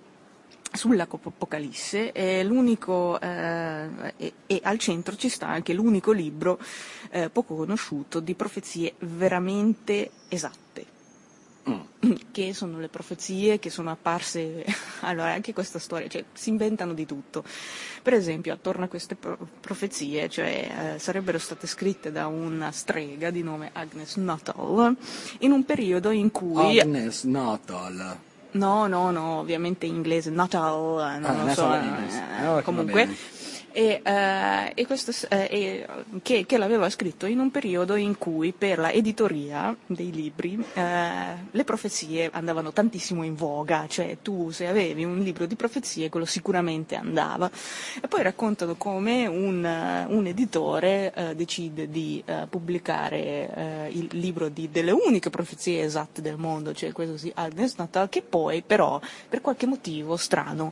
sull'Apocalisse e l'unico eh, e, e al centro ci sta anche l'unico libro eh, poco conosciuto di profezie veramente esatte. Mm. Che sono le profezie che sono apparse, allora anche questa storia, cioè si inventano di tutto. Per esempio attorno a queste pro- profezie, cioè eh, sarebbero state scritte da una strega di nome Agnes Nuttall in un periodo in cui... Agnes Nuttall. No, no, no, ovviamente in inglese, Nuttall, non Ah, lo so, Nuttall Agnes. eh, Allora che va comunque... bene. E, eh, e questo, eh, e, che, che l'aveva scritto in un periodo in cui per la editoria dei libri eh, le profezie andavano tantissimo in voga, cioè tu se avevi un libro di profezie quello sicuramente andava. E poi raccontano come un, un editore eh, decide di eh, pubblicare eh, il libro di, delle uniche profezie esatte del mondo, cioè questo sì, Agnes Nuttall, che poi però per qualche motivo strano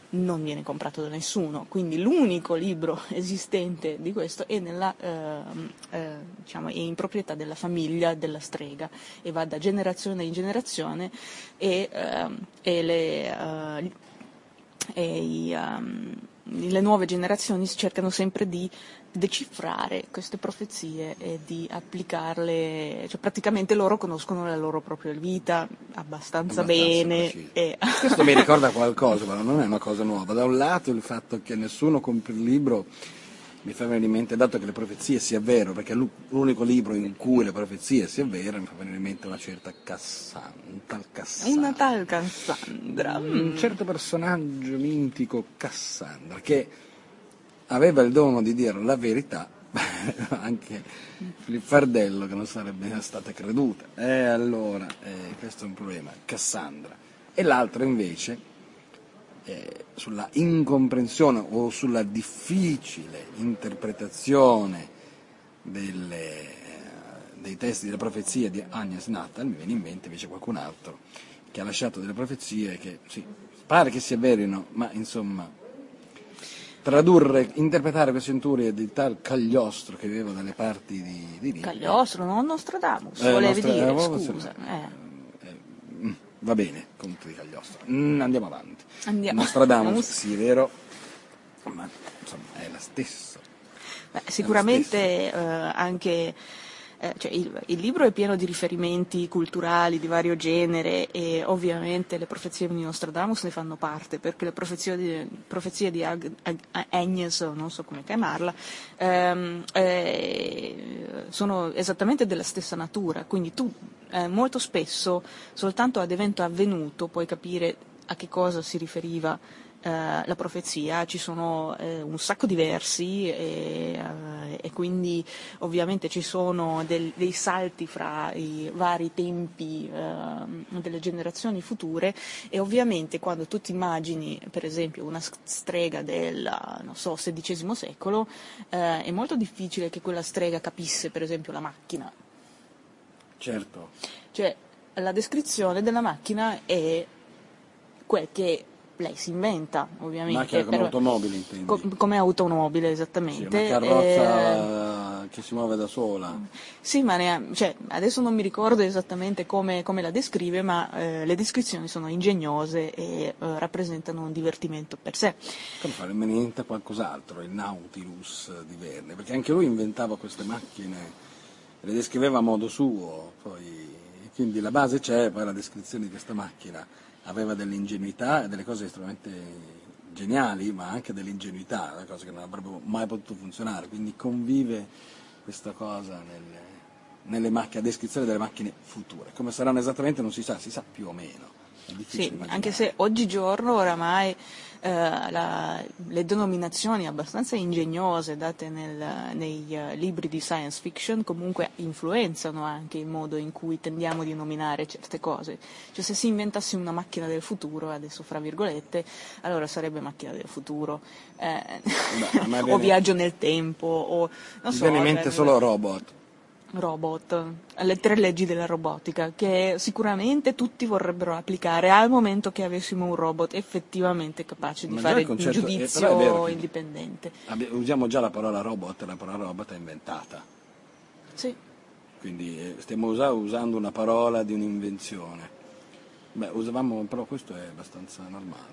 non viene comprato da nessuno, quindi l'unico libro esistente di questo è, nella, eh, eh, diciamo, è in proprietà della famiglia della strega e va da generazione in generazione e, eh, e, le, uh, e i, um, le nuove generazioni cercano sempre di decifrare queste profezie e di applicarle, cioè praticamente loro conoscono la loro propria vita abbastanza, abbastanza bene. E... Questo mi ricorda qualcosa, ma non è una cosa nuova. Da un lato il fatto che nessuno compri il libro mi fa venire in mente, dato che le profezie si avverano, perché è l'unico libro in cui le profezie si avverano, mi fa venire in mente una certa Cassandra, un tal Cassandra. Una tal Cassandra. Un certo personaggio mitico, Cassandra, che aveva il dono di dire la verità, anche il fardello che non sarebbe stata creduta. E allora, eh, questo è un problema, Cassandra. E l'altro invece, eh, sulla incomprensione o sulla difficile interpretazione delle, dei testi della profezia di Agnes Natal, mi viene in mente invece qualcun altro che ha lasciato delle profezie che, sì, pare che si avverino, ma insomma... tradurre, interpretare queste centurie di tal Cagliostro che viveva dalle parti di, di Libia. Cagliostro, non Nostradamus, eh, volevi Nostradamus, dire, scusa. Eh. Eh, va bene, conto di Cagliostro. Mm, andiamo avanti. Andiamo. Nostradamus, sì, è vero, ma insomma è la stessa. Beh, sicuramente eh, anche... Eh, cioè il, il libro è pieno di riferimenti culturali di vario genere e ovviamente le profezie di Nostradamus ne fanno parte, perché le profezie di, profezie di Ag, Ag, Agnes, non so come chiamarla, ehm, eh, sono esattamente della stessa natura, quindi tu eh, molto spesso soltanto ad evento avvenuto puoi capire a che cosa si riferiva Uh, la profezia. Ci sono uh, un sacco di versi e, uh, e quindi ovviamente ci sono del, dei salti fra i vari tempi uh, delle generazioni future e ovviamente quando tu ti immagini per esempio una strega del non so, sedicesimo secolo uh, è molto difficile che quella strega capisse per esempio la macchina. Certo. Cioè la descrizione della macchina è quel che lei si inventa, ovviamente. Macchina come però, automobile, intendi? Co- come automobile, esattamente. Sì, una carrozza eh, che si muove da sola. Sì, ma ne ha, cioè, adesso non mi ricordo esattamente come, come la descrive, ma eh, le descrizioni sono ingegnose e eh, rappresentano un divertimento per sé. Come fare? Me ne inventa qualcos'altro, il Nautilus di Verne, perché anche lui inventava queste macchine, le descriveva a modo suo, poi quindi la base c'è, poi la descrizione di questa macchina aveva dell'ingenuità e delle cose estremamente geniali, ma anche dell'ingenuità, una cosa che non avrebbe mai potuto funzionare, quindi convive questa cosa nelle, nelle macchine, a descrizione delle macchine future. Come saranno esattamente non si sa, si sa più o meno. È difficile sì, immaginare. Anche se oggigiorno oramai eh, la, le denominazioni abbastanza ingegnose date nel, nei uh, libri di science fiction comunque influenzano anche il modo in cui tendiamo a nominare certe cose. Cioè se si inventasse una macchina del futuro, adesso fra virgolette, allora sarebbe macchina del futuro, eh, Beh, viene, o viaggio nel tempo, o non so. Mi viene in mente solo robot. Robot, le tre leggi della robotica, che sicuramente tutti vorrebbero applicare al momento che avessimo un robot effettivamente capace di Ma fare un concetto, giudizio eh, indipendente. Usiamo già la parola robot, la parola robot è inventata. Sì. Quindi eh, stiamo usa, usando una parola di un'invenzione. Beh, usavamo, però questo è abbastanza normale.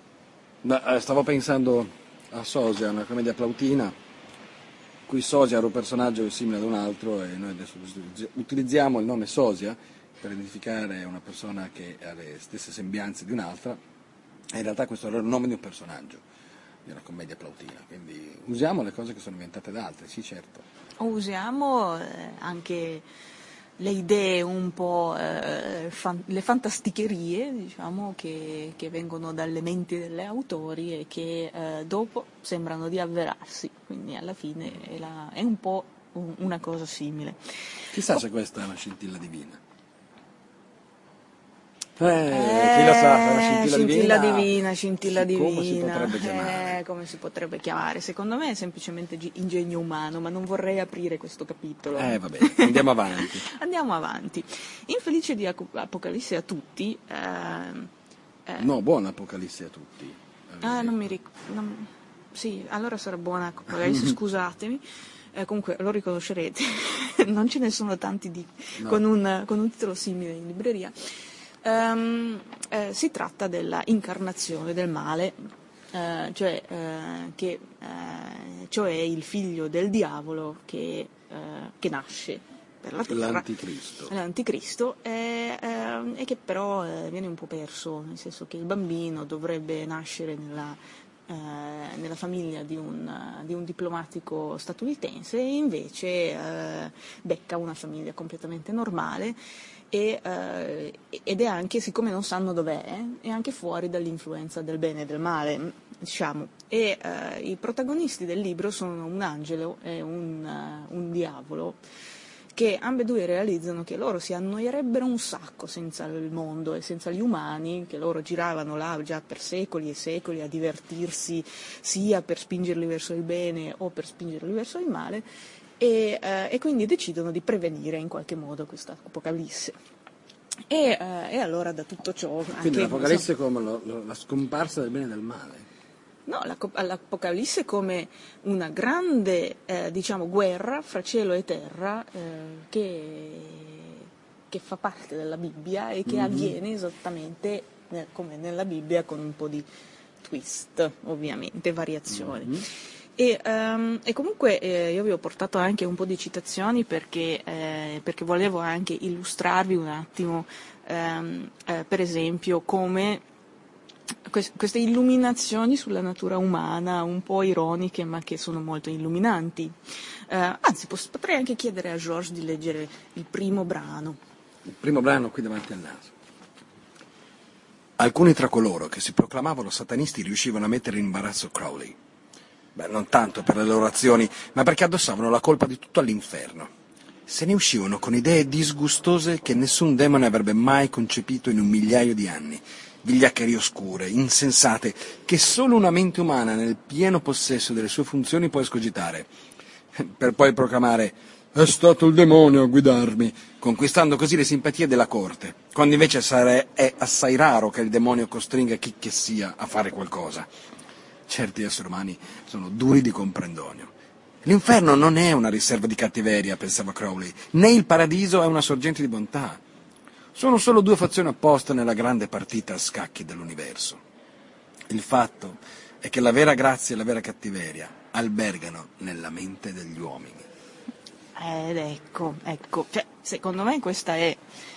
Beh, eh, stavo pensando a Sosia, una commedia plautina, qui Sosia era un personaggio simile ad un altro e noi adesso utilizziamo il nome Sosia per identificare una persona che ha le stesse sembianze di un'altra e in realtà questo era il nome di un personaggio di una commedia plautina, quindi usiamo le cose che sono inventate da altri, sì certo. Usiamo eh, anche le idee un po', eh, fan, le fantasticherie, diciamo, che, che vengono dalle menti degli autori e che eh, dopo sembrano di avverarsi, quindi alla fine è, la, è un po' un, una cosa simile. Chissà se questa è una scintilla divina. Eh, eh, chi lo sa, è una scintilla, scintilla divina, divina, scintilla sì, divina, come si potrebbe chiamare? Eh, come si potrebbe chiamare? Secondo me è semplicemente ingegno umano, ma non vorrei aprire questo capitolo. Eh, va bene, andiamo avanti. Andiamo avanti. Infelice di Apocalisse a tutti. Eh, eh, no, buona Apocalisse a tutti. Ah, non mi ricordo. Sì, allora sarà buona Apocalisse, scusatemi. Eh, comunque lo riconoscerete, non ce ne sono tanti di, no. con, un, con un titolo simile in libreria. Um, eh, si tratta della incarnazione del male, eh, cioè, eh, che, eh, cioè il figlio del diavolo che, eh, che nasce per la terra, l'anticristo, l'anticristo e, eh, e che però eh, viene un po' perso, nel senso che il bambino dovrebbe nascere nella Eh, nella famiglia di un, uh, di un diplomatico statunitense e invece eh, becca una famiglia completamente normale e, eh, ed è anche, siccome non sanno dov'è, è anche fuori dall'influenza del bene e del male, diciamo. E eh, i protagonisti del libro sono un angelo e un, uh, un diavolo, che ambedue realizzano che loro si annoierebbero un sacco senza il mondo e senza gli umani, che loro giravano là già per secoli e secoli a divertirsi sia per spingerli verso il bene o per spingerli verso il male, e, eh, e quindi decidono di prevenire in qualche modo questa Apocalisse. E, eh, e allora da tutto ciò... Quindi anche, l'Apocalisse so, come lo, lo, la scomparsa del bene e del male. No, l'Apocalisse come una grande eh, diciamo, guerra fra cielo e terra eh, che, che fa parte della Bibbia e che mm-hmm. avviene esattamente nel, come nella Bibbia, con un po' di twist, ovviamente, variazioni. Mm-hmm. E, um, e comunque eh, io vi ho portato anche un po' di citazioni perché, eh, perché volevo anche illustrarvi un attimo, ehm, eh, per esempio, come queste illuminazioni sulla natura umana, un po' ironiche ma che sono molto illuminanti. Uh, anzi, potrei anche chiedere a Georges di leggere il primo brano. Il primo brano qui davanti al naso. Alcuni tra coloro che si proclamavano satanisti riuscivano a mettere in imbarazzo Crowley. Beh, non tanto per le loro azioni, ma perché addossavano la colpa di tutto all'inferno. Se ne uscivano con idee disgustose che nessun demone avrebbe mai concepito in un migliaio di anni. Vigliaccherie oscure, insensate, che solo una mente umana nel pieno possesso delle sue funzioni può escogitare, per poi proclamare «È stato il demonio a guidarmi», conquistando così le simpatie della corte, quando invece sare- è assai raro che il demonio costringa chi che sia a fare qualcosa. Certi esseri umani sono duri di comprendonio. L'inferno non è una riserva di cattiveria, pensava Crowley, né il paradiso è una sorgente di bontà. Sono solo due fazioni opposte nella grande partita a scacchi dell'universo. Il fatto è che la vera grazia e la vera cattiveria albergano nella mente degli uomini. Ed ecco, ecco, cioè, secondo me questa è...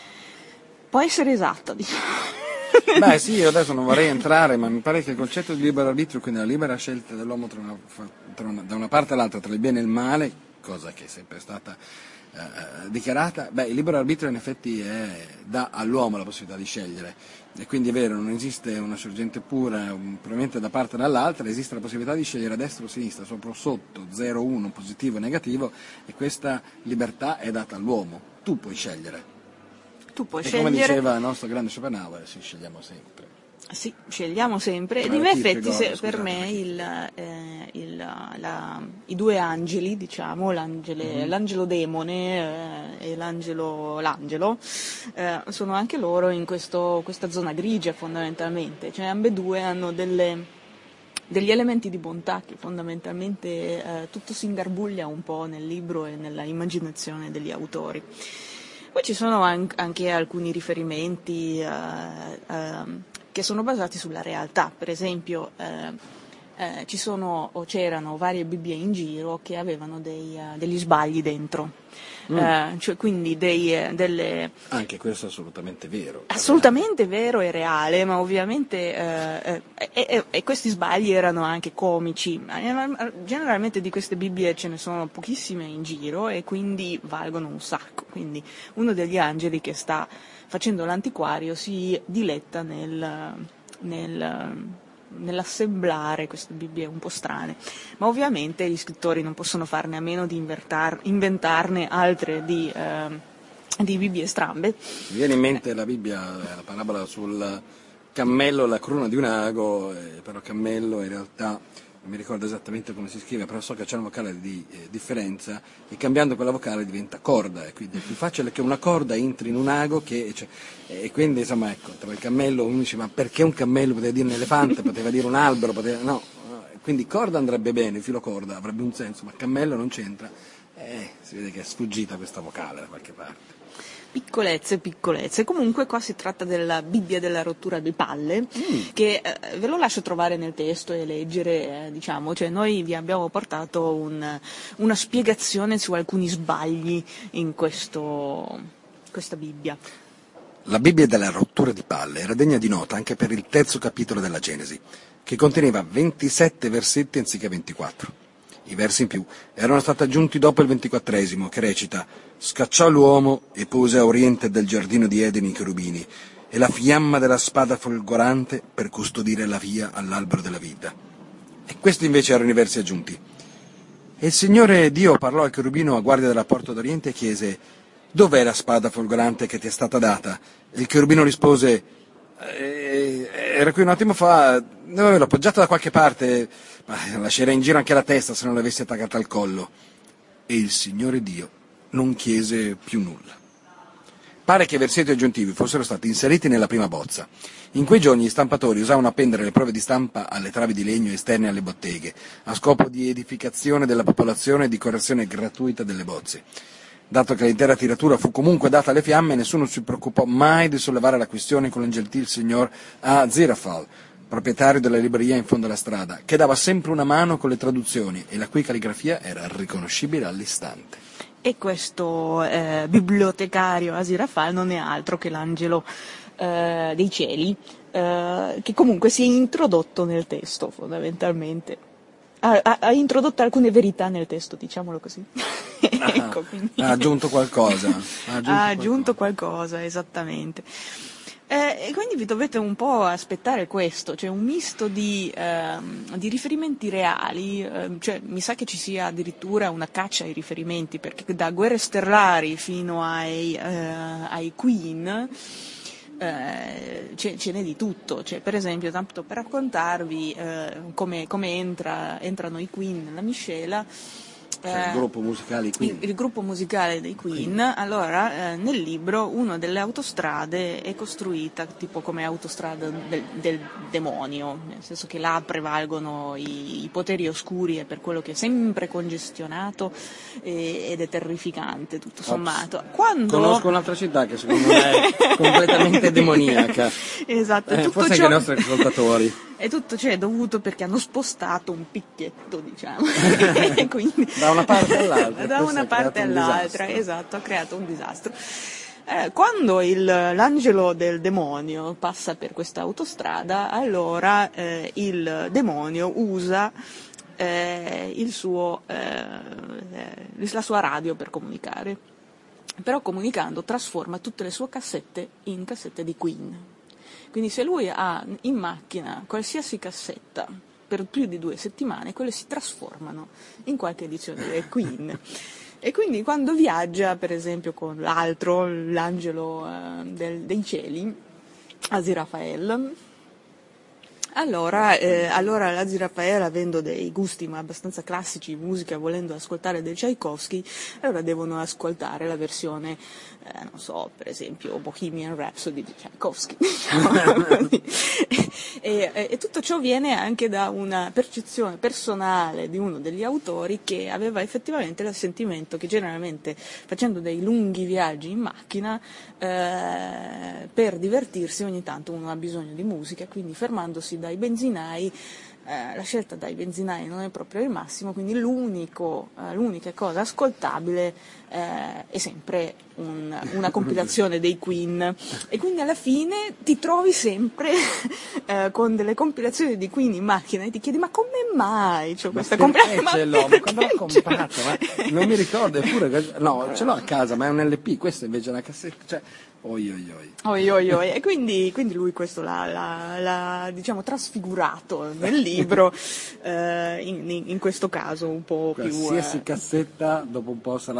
può essere esatta, diciamo. Beh sì, io adesso non vorrei entrare, ma mi pare che il concetto di libero arbitrio, quindi la libera scelta dell'uomo tra una, tra una, da una parte e l'altra, tra il bene e il male, cosa che è sempre stata eh, dichiarata, beh, il libero arbitrio in effetti è, dà all'uomo la possibilità di scegliere, e quindi è vero, non esiste una sorgente pura, un, probabilmente da parte o dall'altra, esiste la possibilità di scegliere a destra o a sinistra, sopra o sotto, zero o uno, positivo o negativo, e questa libertà è data all'uomo, tu puoi scegliere. Tu puoi e scegliere... come diceva il nostro grande Schopenhauer, sì, scegliamo sempre. Sì, scegliamo sempre, ed in effetti se, per me il, eh, il, la, i due angeli, diciamo, l'angele, mm-hmm. l'angelo demone eh, e l'angelo l'angelo, eh, sono anche loro in questo, questa zona grigia fondamentalmente, cioè ambedue hanno delle, degli elementi di bontà che fondamentalmente eh, tutto si ingarbuglia un po' nel libro e nella immaginazione degli autori. Poi ci sono anche alcuni riferimenti eh, eh, che sono basati sulla realtà, per esempio eh, eh, ci sono o c'erano varie Bibbie in giro che avevano dei, uh, degli sbagli dentro, mm. eh, cioè quindi dei, eh, delle... Anche questo è assolutamente vero. Assolutamente vero e reale, ma ovviamente eh, eh, e, e questi sbagli erano anche comici. Generalmente di queste Bibbie ce ne sono pochissime in giro e quindi valgono un sacco, quindi uno degli angeli che sta facendo l'antiquario si diletta nel, nel, nell'assemblare queste Bibbie un po' strane, ma ovviamente gli scrittori non possono farne a meno di inventar, inventarne altre di, eh, di Bibbie strambe. Mi viene in mente la Bibbia, la parabola sul cammello e la cruna di un ago, eh, però cammello in realtà non mi ricordo esattamente come si scrive, però so che c'è una vocale di eh, differenza, e cambiando quella vocale diventa corda, e quindi è più facile che una corda entri in un ago, che, cioè, e quindi insomma ecco, tra il cammello uno dice ma perché un cammello, poteva dire un elefante, poteva dire un albero, poteva, no, quindi corda andrebbe bene, filo corda avrebbe un senso, ma cammello non c'entra, eh, si vede che è sfuggita questa vocale da qualche parte. Piccolezze, piccolezze. Comunque qua si tratta della Bibbia della rottura di palle, mm. che eh, ve lo lascio trovare nel testo e leggere, eh, diciamo, cioè noi vi abbiamo portato un, una spiegazione su alcuni sbagli in questo, questa Bibbia. La Bibbia della rottura di palle era degna di nota anche per il terzo capitolo della Genesi, che conteneva ventisette versetti anziché ventiquattro. I versi in più erano stati aggiunti dopo il ventiquattresimo, che recita: «Scacciò l'uomo e pose a oriente del giardino di Edeni i cherubini, e la fiamma della spada folgorante per custodire la via all'albero della vita». E questi invece erano i versi aggiunti. E il Signore Dio parlò al cherubino a guardia della porta d'oriente e chiese: «Dov'è la spada folgorante che ti è stata data?» E il cherubino rispose: eh, «Era qui un attimo fa, devo averla appoggiata da qualche parte, ma lascerei in giro anche la testa se non l'avessi attaccata al collo». E il Signore Dio non chiese più nulla. Pare che i versetti aggiuntivi fossero stati inseriti nella prima bozza. In quei giorni gli stampatori usavano appendere le prove di stampa alle travi di legno esterne alle botteghe, a scopo di edificazione della popolazione e di correzione gratuita delle bozze. Dato che l'intera tiratura fu comunque data alle fiamme, nessuno si preoccupò mai di sollevare la questione con il gentil signor Aziraphale, proprietario della libreria in fondo alla strada, che dava sempre una mano con le traduzioni e la cui calligrafia era riconoscibile all'istante. E questo eh, bibliotecario Aziraphale non è altro che l'angelo eh, dei cieli, eh, che comunque si è introdotto nel testo, fondamentalmente. Ha, ha, ha introdotto alcune verità nel testo, diciamolo così. Ah, ecco, quindi... Ha aggiunto qualcosa. Ha aggiunto, ha aggiunto qualcosa. qualcosa, esattamente. Eh, e quindi vi dovete un po' aspettare questo, cioè un misto di, eh, di riferimenti reali, eh, cioè mi sa che ci sia addirittura una caccia ai riferimenti, perché da Guerre Stellari fino ai, eh, ai Queen eh, ce, ce n'è di tutto, cioè, per esempio, tanto per raccontarvi eh, come, come entra, entrano i Queen nella miscela. Cioè, il gruppo musicale Queen. Il, il gruppo musicale dei Queen, Queen. Allora eh, nel libro una delle autostrade è costruita tipo come autostrada del, del demonio, nel senso che là prevalgono i, i poteri oscuri, e per quello che è sempre congestionato e, ed è terrificante tutto sommato. Quando... Conosco un'altra città che secondo me è completamente demoniaca. Esatto, eh, tutto forse ciò... anche i nostri ascoltatori. E tutto ciò è dovuto perché hanno spostato un picchietto, diciamo. Quindi, da una parte all'altra. Da una parte all'altra, esatto, ha creato un disastro. Eh, quando il, l'angelo del demonio passa per questa autostrada, allora eh, il demonio usa eh, il suo, eh, la sua radio per comunicare. Però comunicando trasforma tutte le sue cassette in cassette di Queen. Quindi se lui ha in macchina qualsiasi cassetta per più di due settimane, quelle si trasformano in qualche edizione del Queen. E quindi quando viaggia, per esempio, con l'altro, l'angelo eh, del, dei cieli, Aziraphale, allora, eh, allora l'Aziraphale, avendo dei gusti ma abbastanza classici di musica, volendo ascoltare del Tchaikovsky, allora devono ascoltare la versione, eh, non so, per esempio Bohemian Rhapsody di Tchaikovsky. e, e, e tutto ciò viene anche da una percezione personale di uno degli autori, che aveva effettivamente il sentimento che generalmente, facendo dei lunghi viaggi in macchina, eh, per divertirsi ogni tanto uno ha bisogno di musica, quindi fermandosi dai benzinai, eh, la scelta dai benzinai non è proprio il massimo, quindi l'unico, eh, l'unica cosa ascoltabile eh, è sempre un, una compilazione dei Queen, e quindi alla fine ti trovi sempre eh, con delle compilazioni di Queen in macchina e ti chiedi: ma come mai c'ho questa compilazione? Ma ce l'ho, ma quando l'ho comprato? Ma non mi ricordo, eppure no, ce l'ho a casa, ma è un L P, questa invece è una cassetta, cioè oi oi oi. Oi oi oi. E quindi, quindi lui questo l'ha, l'ha, l'ha diciamo trasfigurato nel libro, eh, in, in questo caso un po' più... Qualsiasi eh... cassetta dopo un po' sarà una cassetta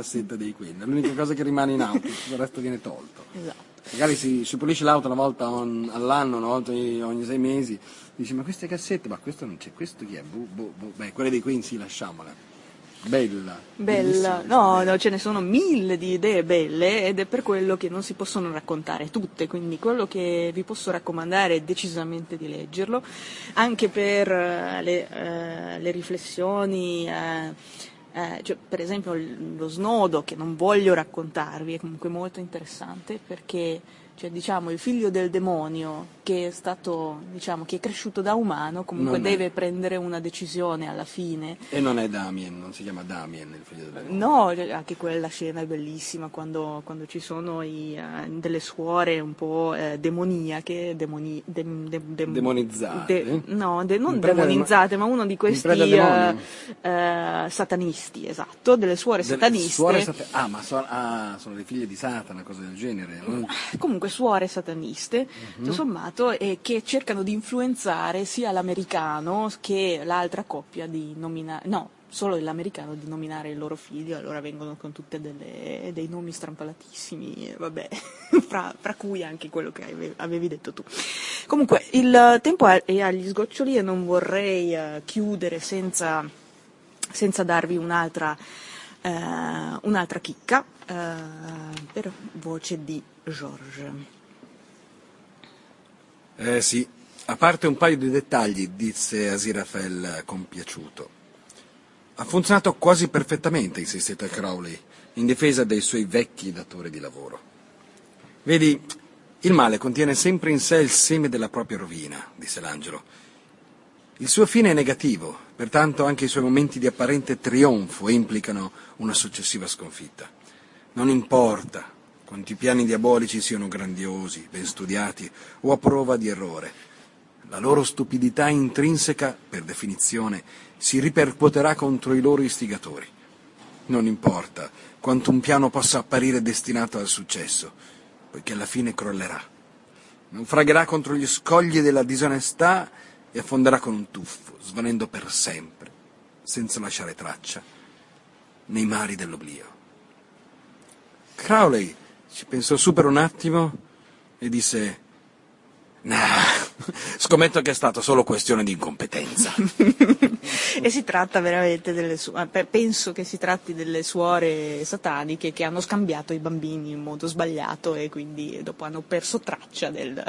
cassetta dei Queen, è l'unica cosa che rimane in auto, tutto il resto viene tolto. Esatto. Magari si, si pulisce l'auto una volta on, all'anno, una volta ogni, ogni sei mesi, dici ma queste cassette, ma questo non c'è, questo chi è? Bu, bu, bu. Beh, quelle dei Queen sì, lasciamola. Bella. Bella, no, no, ce ne sono mille di idee belle ed è per quello che non si possono raccontare tutte, quindi quello che vi posso raccomandare è decisamente di leggerlo, anche per uh, le, uh, le riflessioni, uh, uh, cioè, per esempio lo snodo che non voglio raccontarvi è comunque molto interessante perché cioè, diciamo, il figlio del demonio che è stato, diciamo, che è cresciuto da umano, comunque Non è. deve prendere una decisione alla fine. E non è Damien, non si chiama Damien il figlio del demonio. No, anche quella scena è bellissima quando, quando ci sono i, uh, delle suore un po' eh, demoniache, demoni, de, de, de, demonizzate. De, no, de, non In preda demonizzate, del, ma uno di questi in preda al uh, uh, satanisti, esatto, delle suore Delle sataniste. suore sat- ah, ma so- ah, sono le figlie di Satana, cose del genere. No? Comunque suore sataniste, uh-huh. tutto sommato, e che cercano di influenzare sia l'americano che l'altra coppia di nominare, no, solo l'americano di nominare il loro figlio, allora vengono con tutte delle, dei nomi strampalatissimi, vabbè, fra, fra cui anche quello che avevi, avevi detto tu. Comunque il tempo è agli sgoccioli e non vorrei uh, chiudere senza, senza darvi un'altra, uh, un'altra chicca uh, per voce di Georges. Eh sì, a parte un paio di dettagli, disse Aziraphale compiaciuto. Ha funzionato quasi perfettamente, insistette Crowley, in difesa dei suoi vecchi datori di lavoro. Vedi, il male contiene sempre in sé il seme della propria rovina, disse l'angelo. Il suo fine è negativo, pertanto anche i suoi momenti di apparente trionfo implicano una successiva sconfitta. Non importa quanti piani diabolici siano grandiosi, ben studiati o a prova di errore. La loro stupidità intrinseca, per definizione, si ripercuoterà contro i loro istigatori. Non importa quanto un piano possa apparire destinato al successo, poiché alla fine crollerà. Naufragherà contro gli scogli della disonestà e affonderà con un tuffo, svanendo per sempre, senza lasciare traccia, nei mari dell'oblio. Crowley ci pensò su per un attimo e disse: nah, scommetto che è stata solo questione di incompetenza. E si tratta veramente delle su- penso che si tratti delle suore sataniche che hanno scambiato i bambini in modo sbagliato e quindi dopo hanno perso traccia del,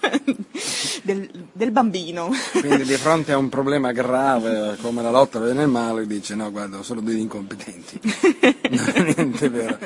del, del bambino. Quindi di fronte a un problema grave come la lotta al bene e al male dice: no, guarda, sono due incompetenti. No, niente vero.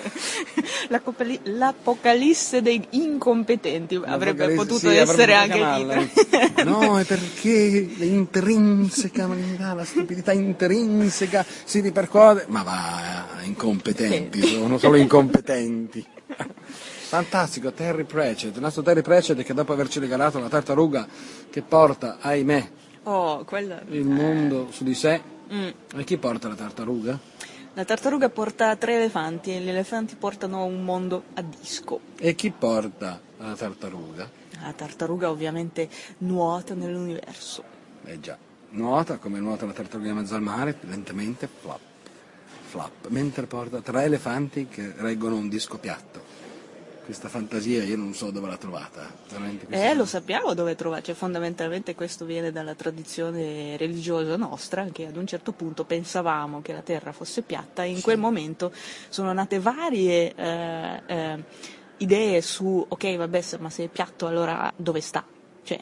L'apocalisse dei incompetenti avrebbe potuto sì, essere avrebbe anche il No, è perché l'intrinseca malignità, la stupidità intrinseca si ripercuote. Ma va, incompetenti, sono solo incompetenti. Fantastico, Terry Pratchett, il nostro Terry Pratchett che dopo averci regalato una tartaruga che porta, ahimè, oh, quella... il mondo su di sé. Mm. E chi porta la tartaruga? La tartaruga porta tre elefanti e gli elefanti portano un mondo a disco. E chi porta la tartaruga? La tartaruga ovviamente nuota nell'universo. Eh già, nuota come nuota la tartaruga in mezzo al mare, lentamente, flap, flap, mentre porta tre elefanti che reggono un disco piatto. Questa fantasia io non so dove l'ha trovata. Eh, lo sappiamo dove trovare, cioè fondamentalmente questo viene dalla tradizione religiosa nostra, che ad un certo punto pensavamo che la terra fosse piatta e in sì. quel momento sono nate varie eh, eh, idee su, ok vabbè, ma se è piatto allora dove sta? Cioè,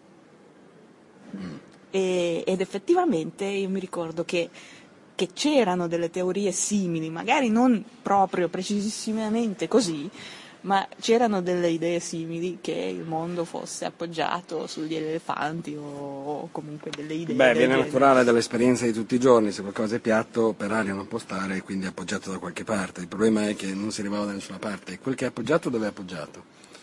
mm. e, ed effettivamente io mi ricordo che che c'erano delle teorie simili, magari non proprio precisissimamente così, ma c'erano delle idee simili che il mondo fosse appoggiato sugli elefanti o comunque delle idee. Beh, viene genere. naturale dall'esperienza di tutti i giorni, se qualcosa è piatto per aria non può stare e quindi è appoggiato da qualche parte. Il problema è che non si arrivava da nessuna parte e quel che è appoggiato dove è appoggiato?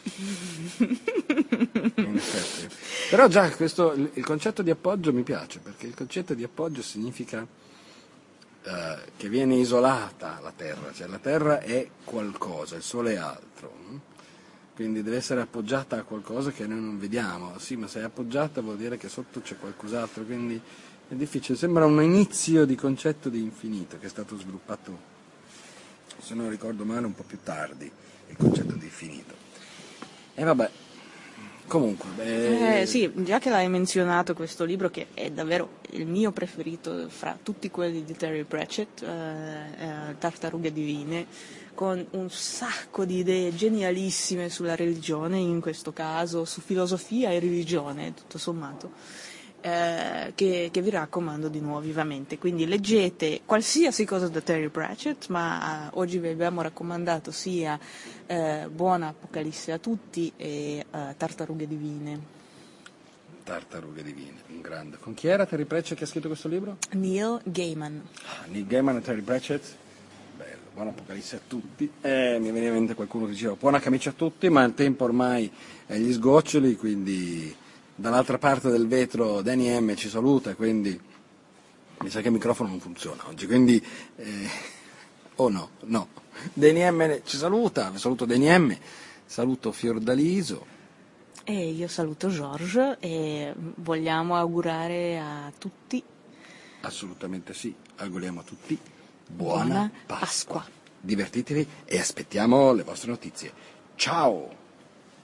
In effetti. Però già questo, il concetto di appoggio mi piace, perché il concetto di appoggio significa Uh, che viene isolata la Terra, cioè la Terra è qualcosa, il Sole è altro, no? Quindi deve essere appoggiata a qualcosa che noi non vediamo, sì, ma se è appoggiata vuol dire che sotto c'è qualcos'altro, quindi è difficile, sembra un inizio di concetto di infinito che è stato sviluppato se non ricordo male un po' più tardi, il concetto di finito. E vabbè, comunque... Beh... Eh, sì, già che l'hai menzionato questo libro, che è davvero il mio preferito fra tutti quelli di Terry Pratchett, eh, eh, Tartarughe Divine, con un sacco di idee genialissime sulla religione, in questo caso su filosofia e religione, tutto sommato, eh, che, che vi raccomando di nuovo vivamente. Quindi leggete qualsiasi cosa da Terry Pratchett, ma eh, oggi vi abbiamo raccomandato sia eh, Buona Apocalisse a tutti e eh, Tartarughe Divine. Tartarughe Divine, un grande. Con chi era Terry Pratchett che ha scritto questo libro? Neil Gaiman. Ah, Neil Gaiman e Terry Pratchett. Bello, buona Apocalisse a tutti. Eh, mi veniva in mente qualcuno che diceva buona camicia a tutti, ma il tempo ormai è agli sgoccioli, quindi dall'altra parte del vetro Danny M ci saluta, quindi mi sa che il microfono non funziona oggi, quindi eh, oh no, no. Danny M ci saluta, saluto Danny M, saluto Fiordaliso. E io saluto George e vogliamo augurare a tutti. Assolutamente sì, auguriamo a tutti buona, Buona Pasqua. Pasqua. Divertitevi e aspettiamo le vostre notizie. Ciao!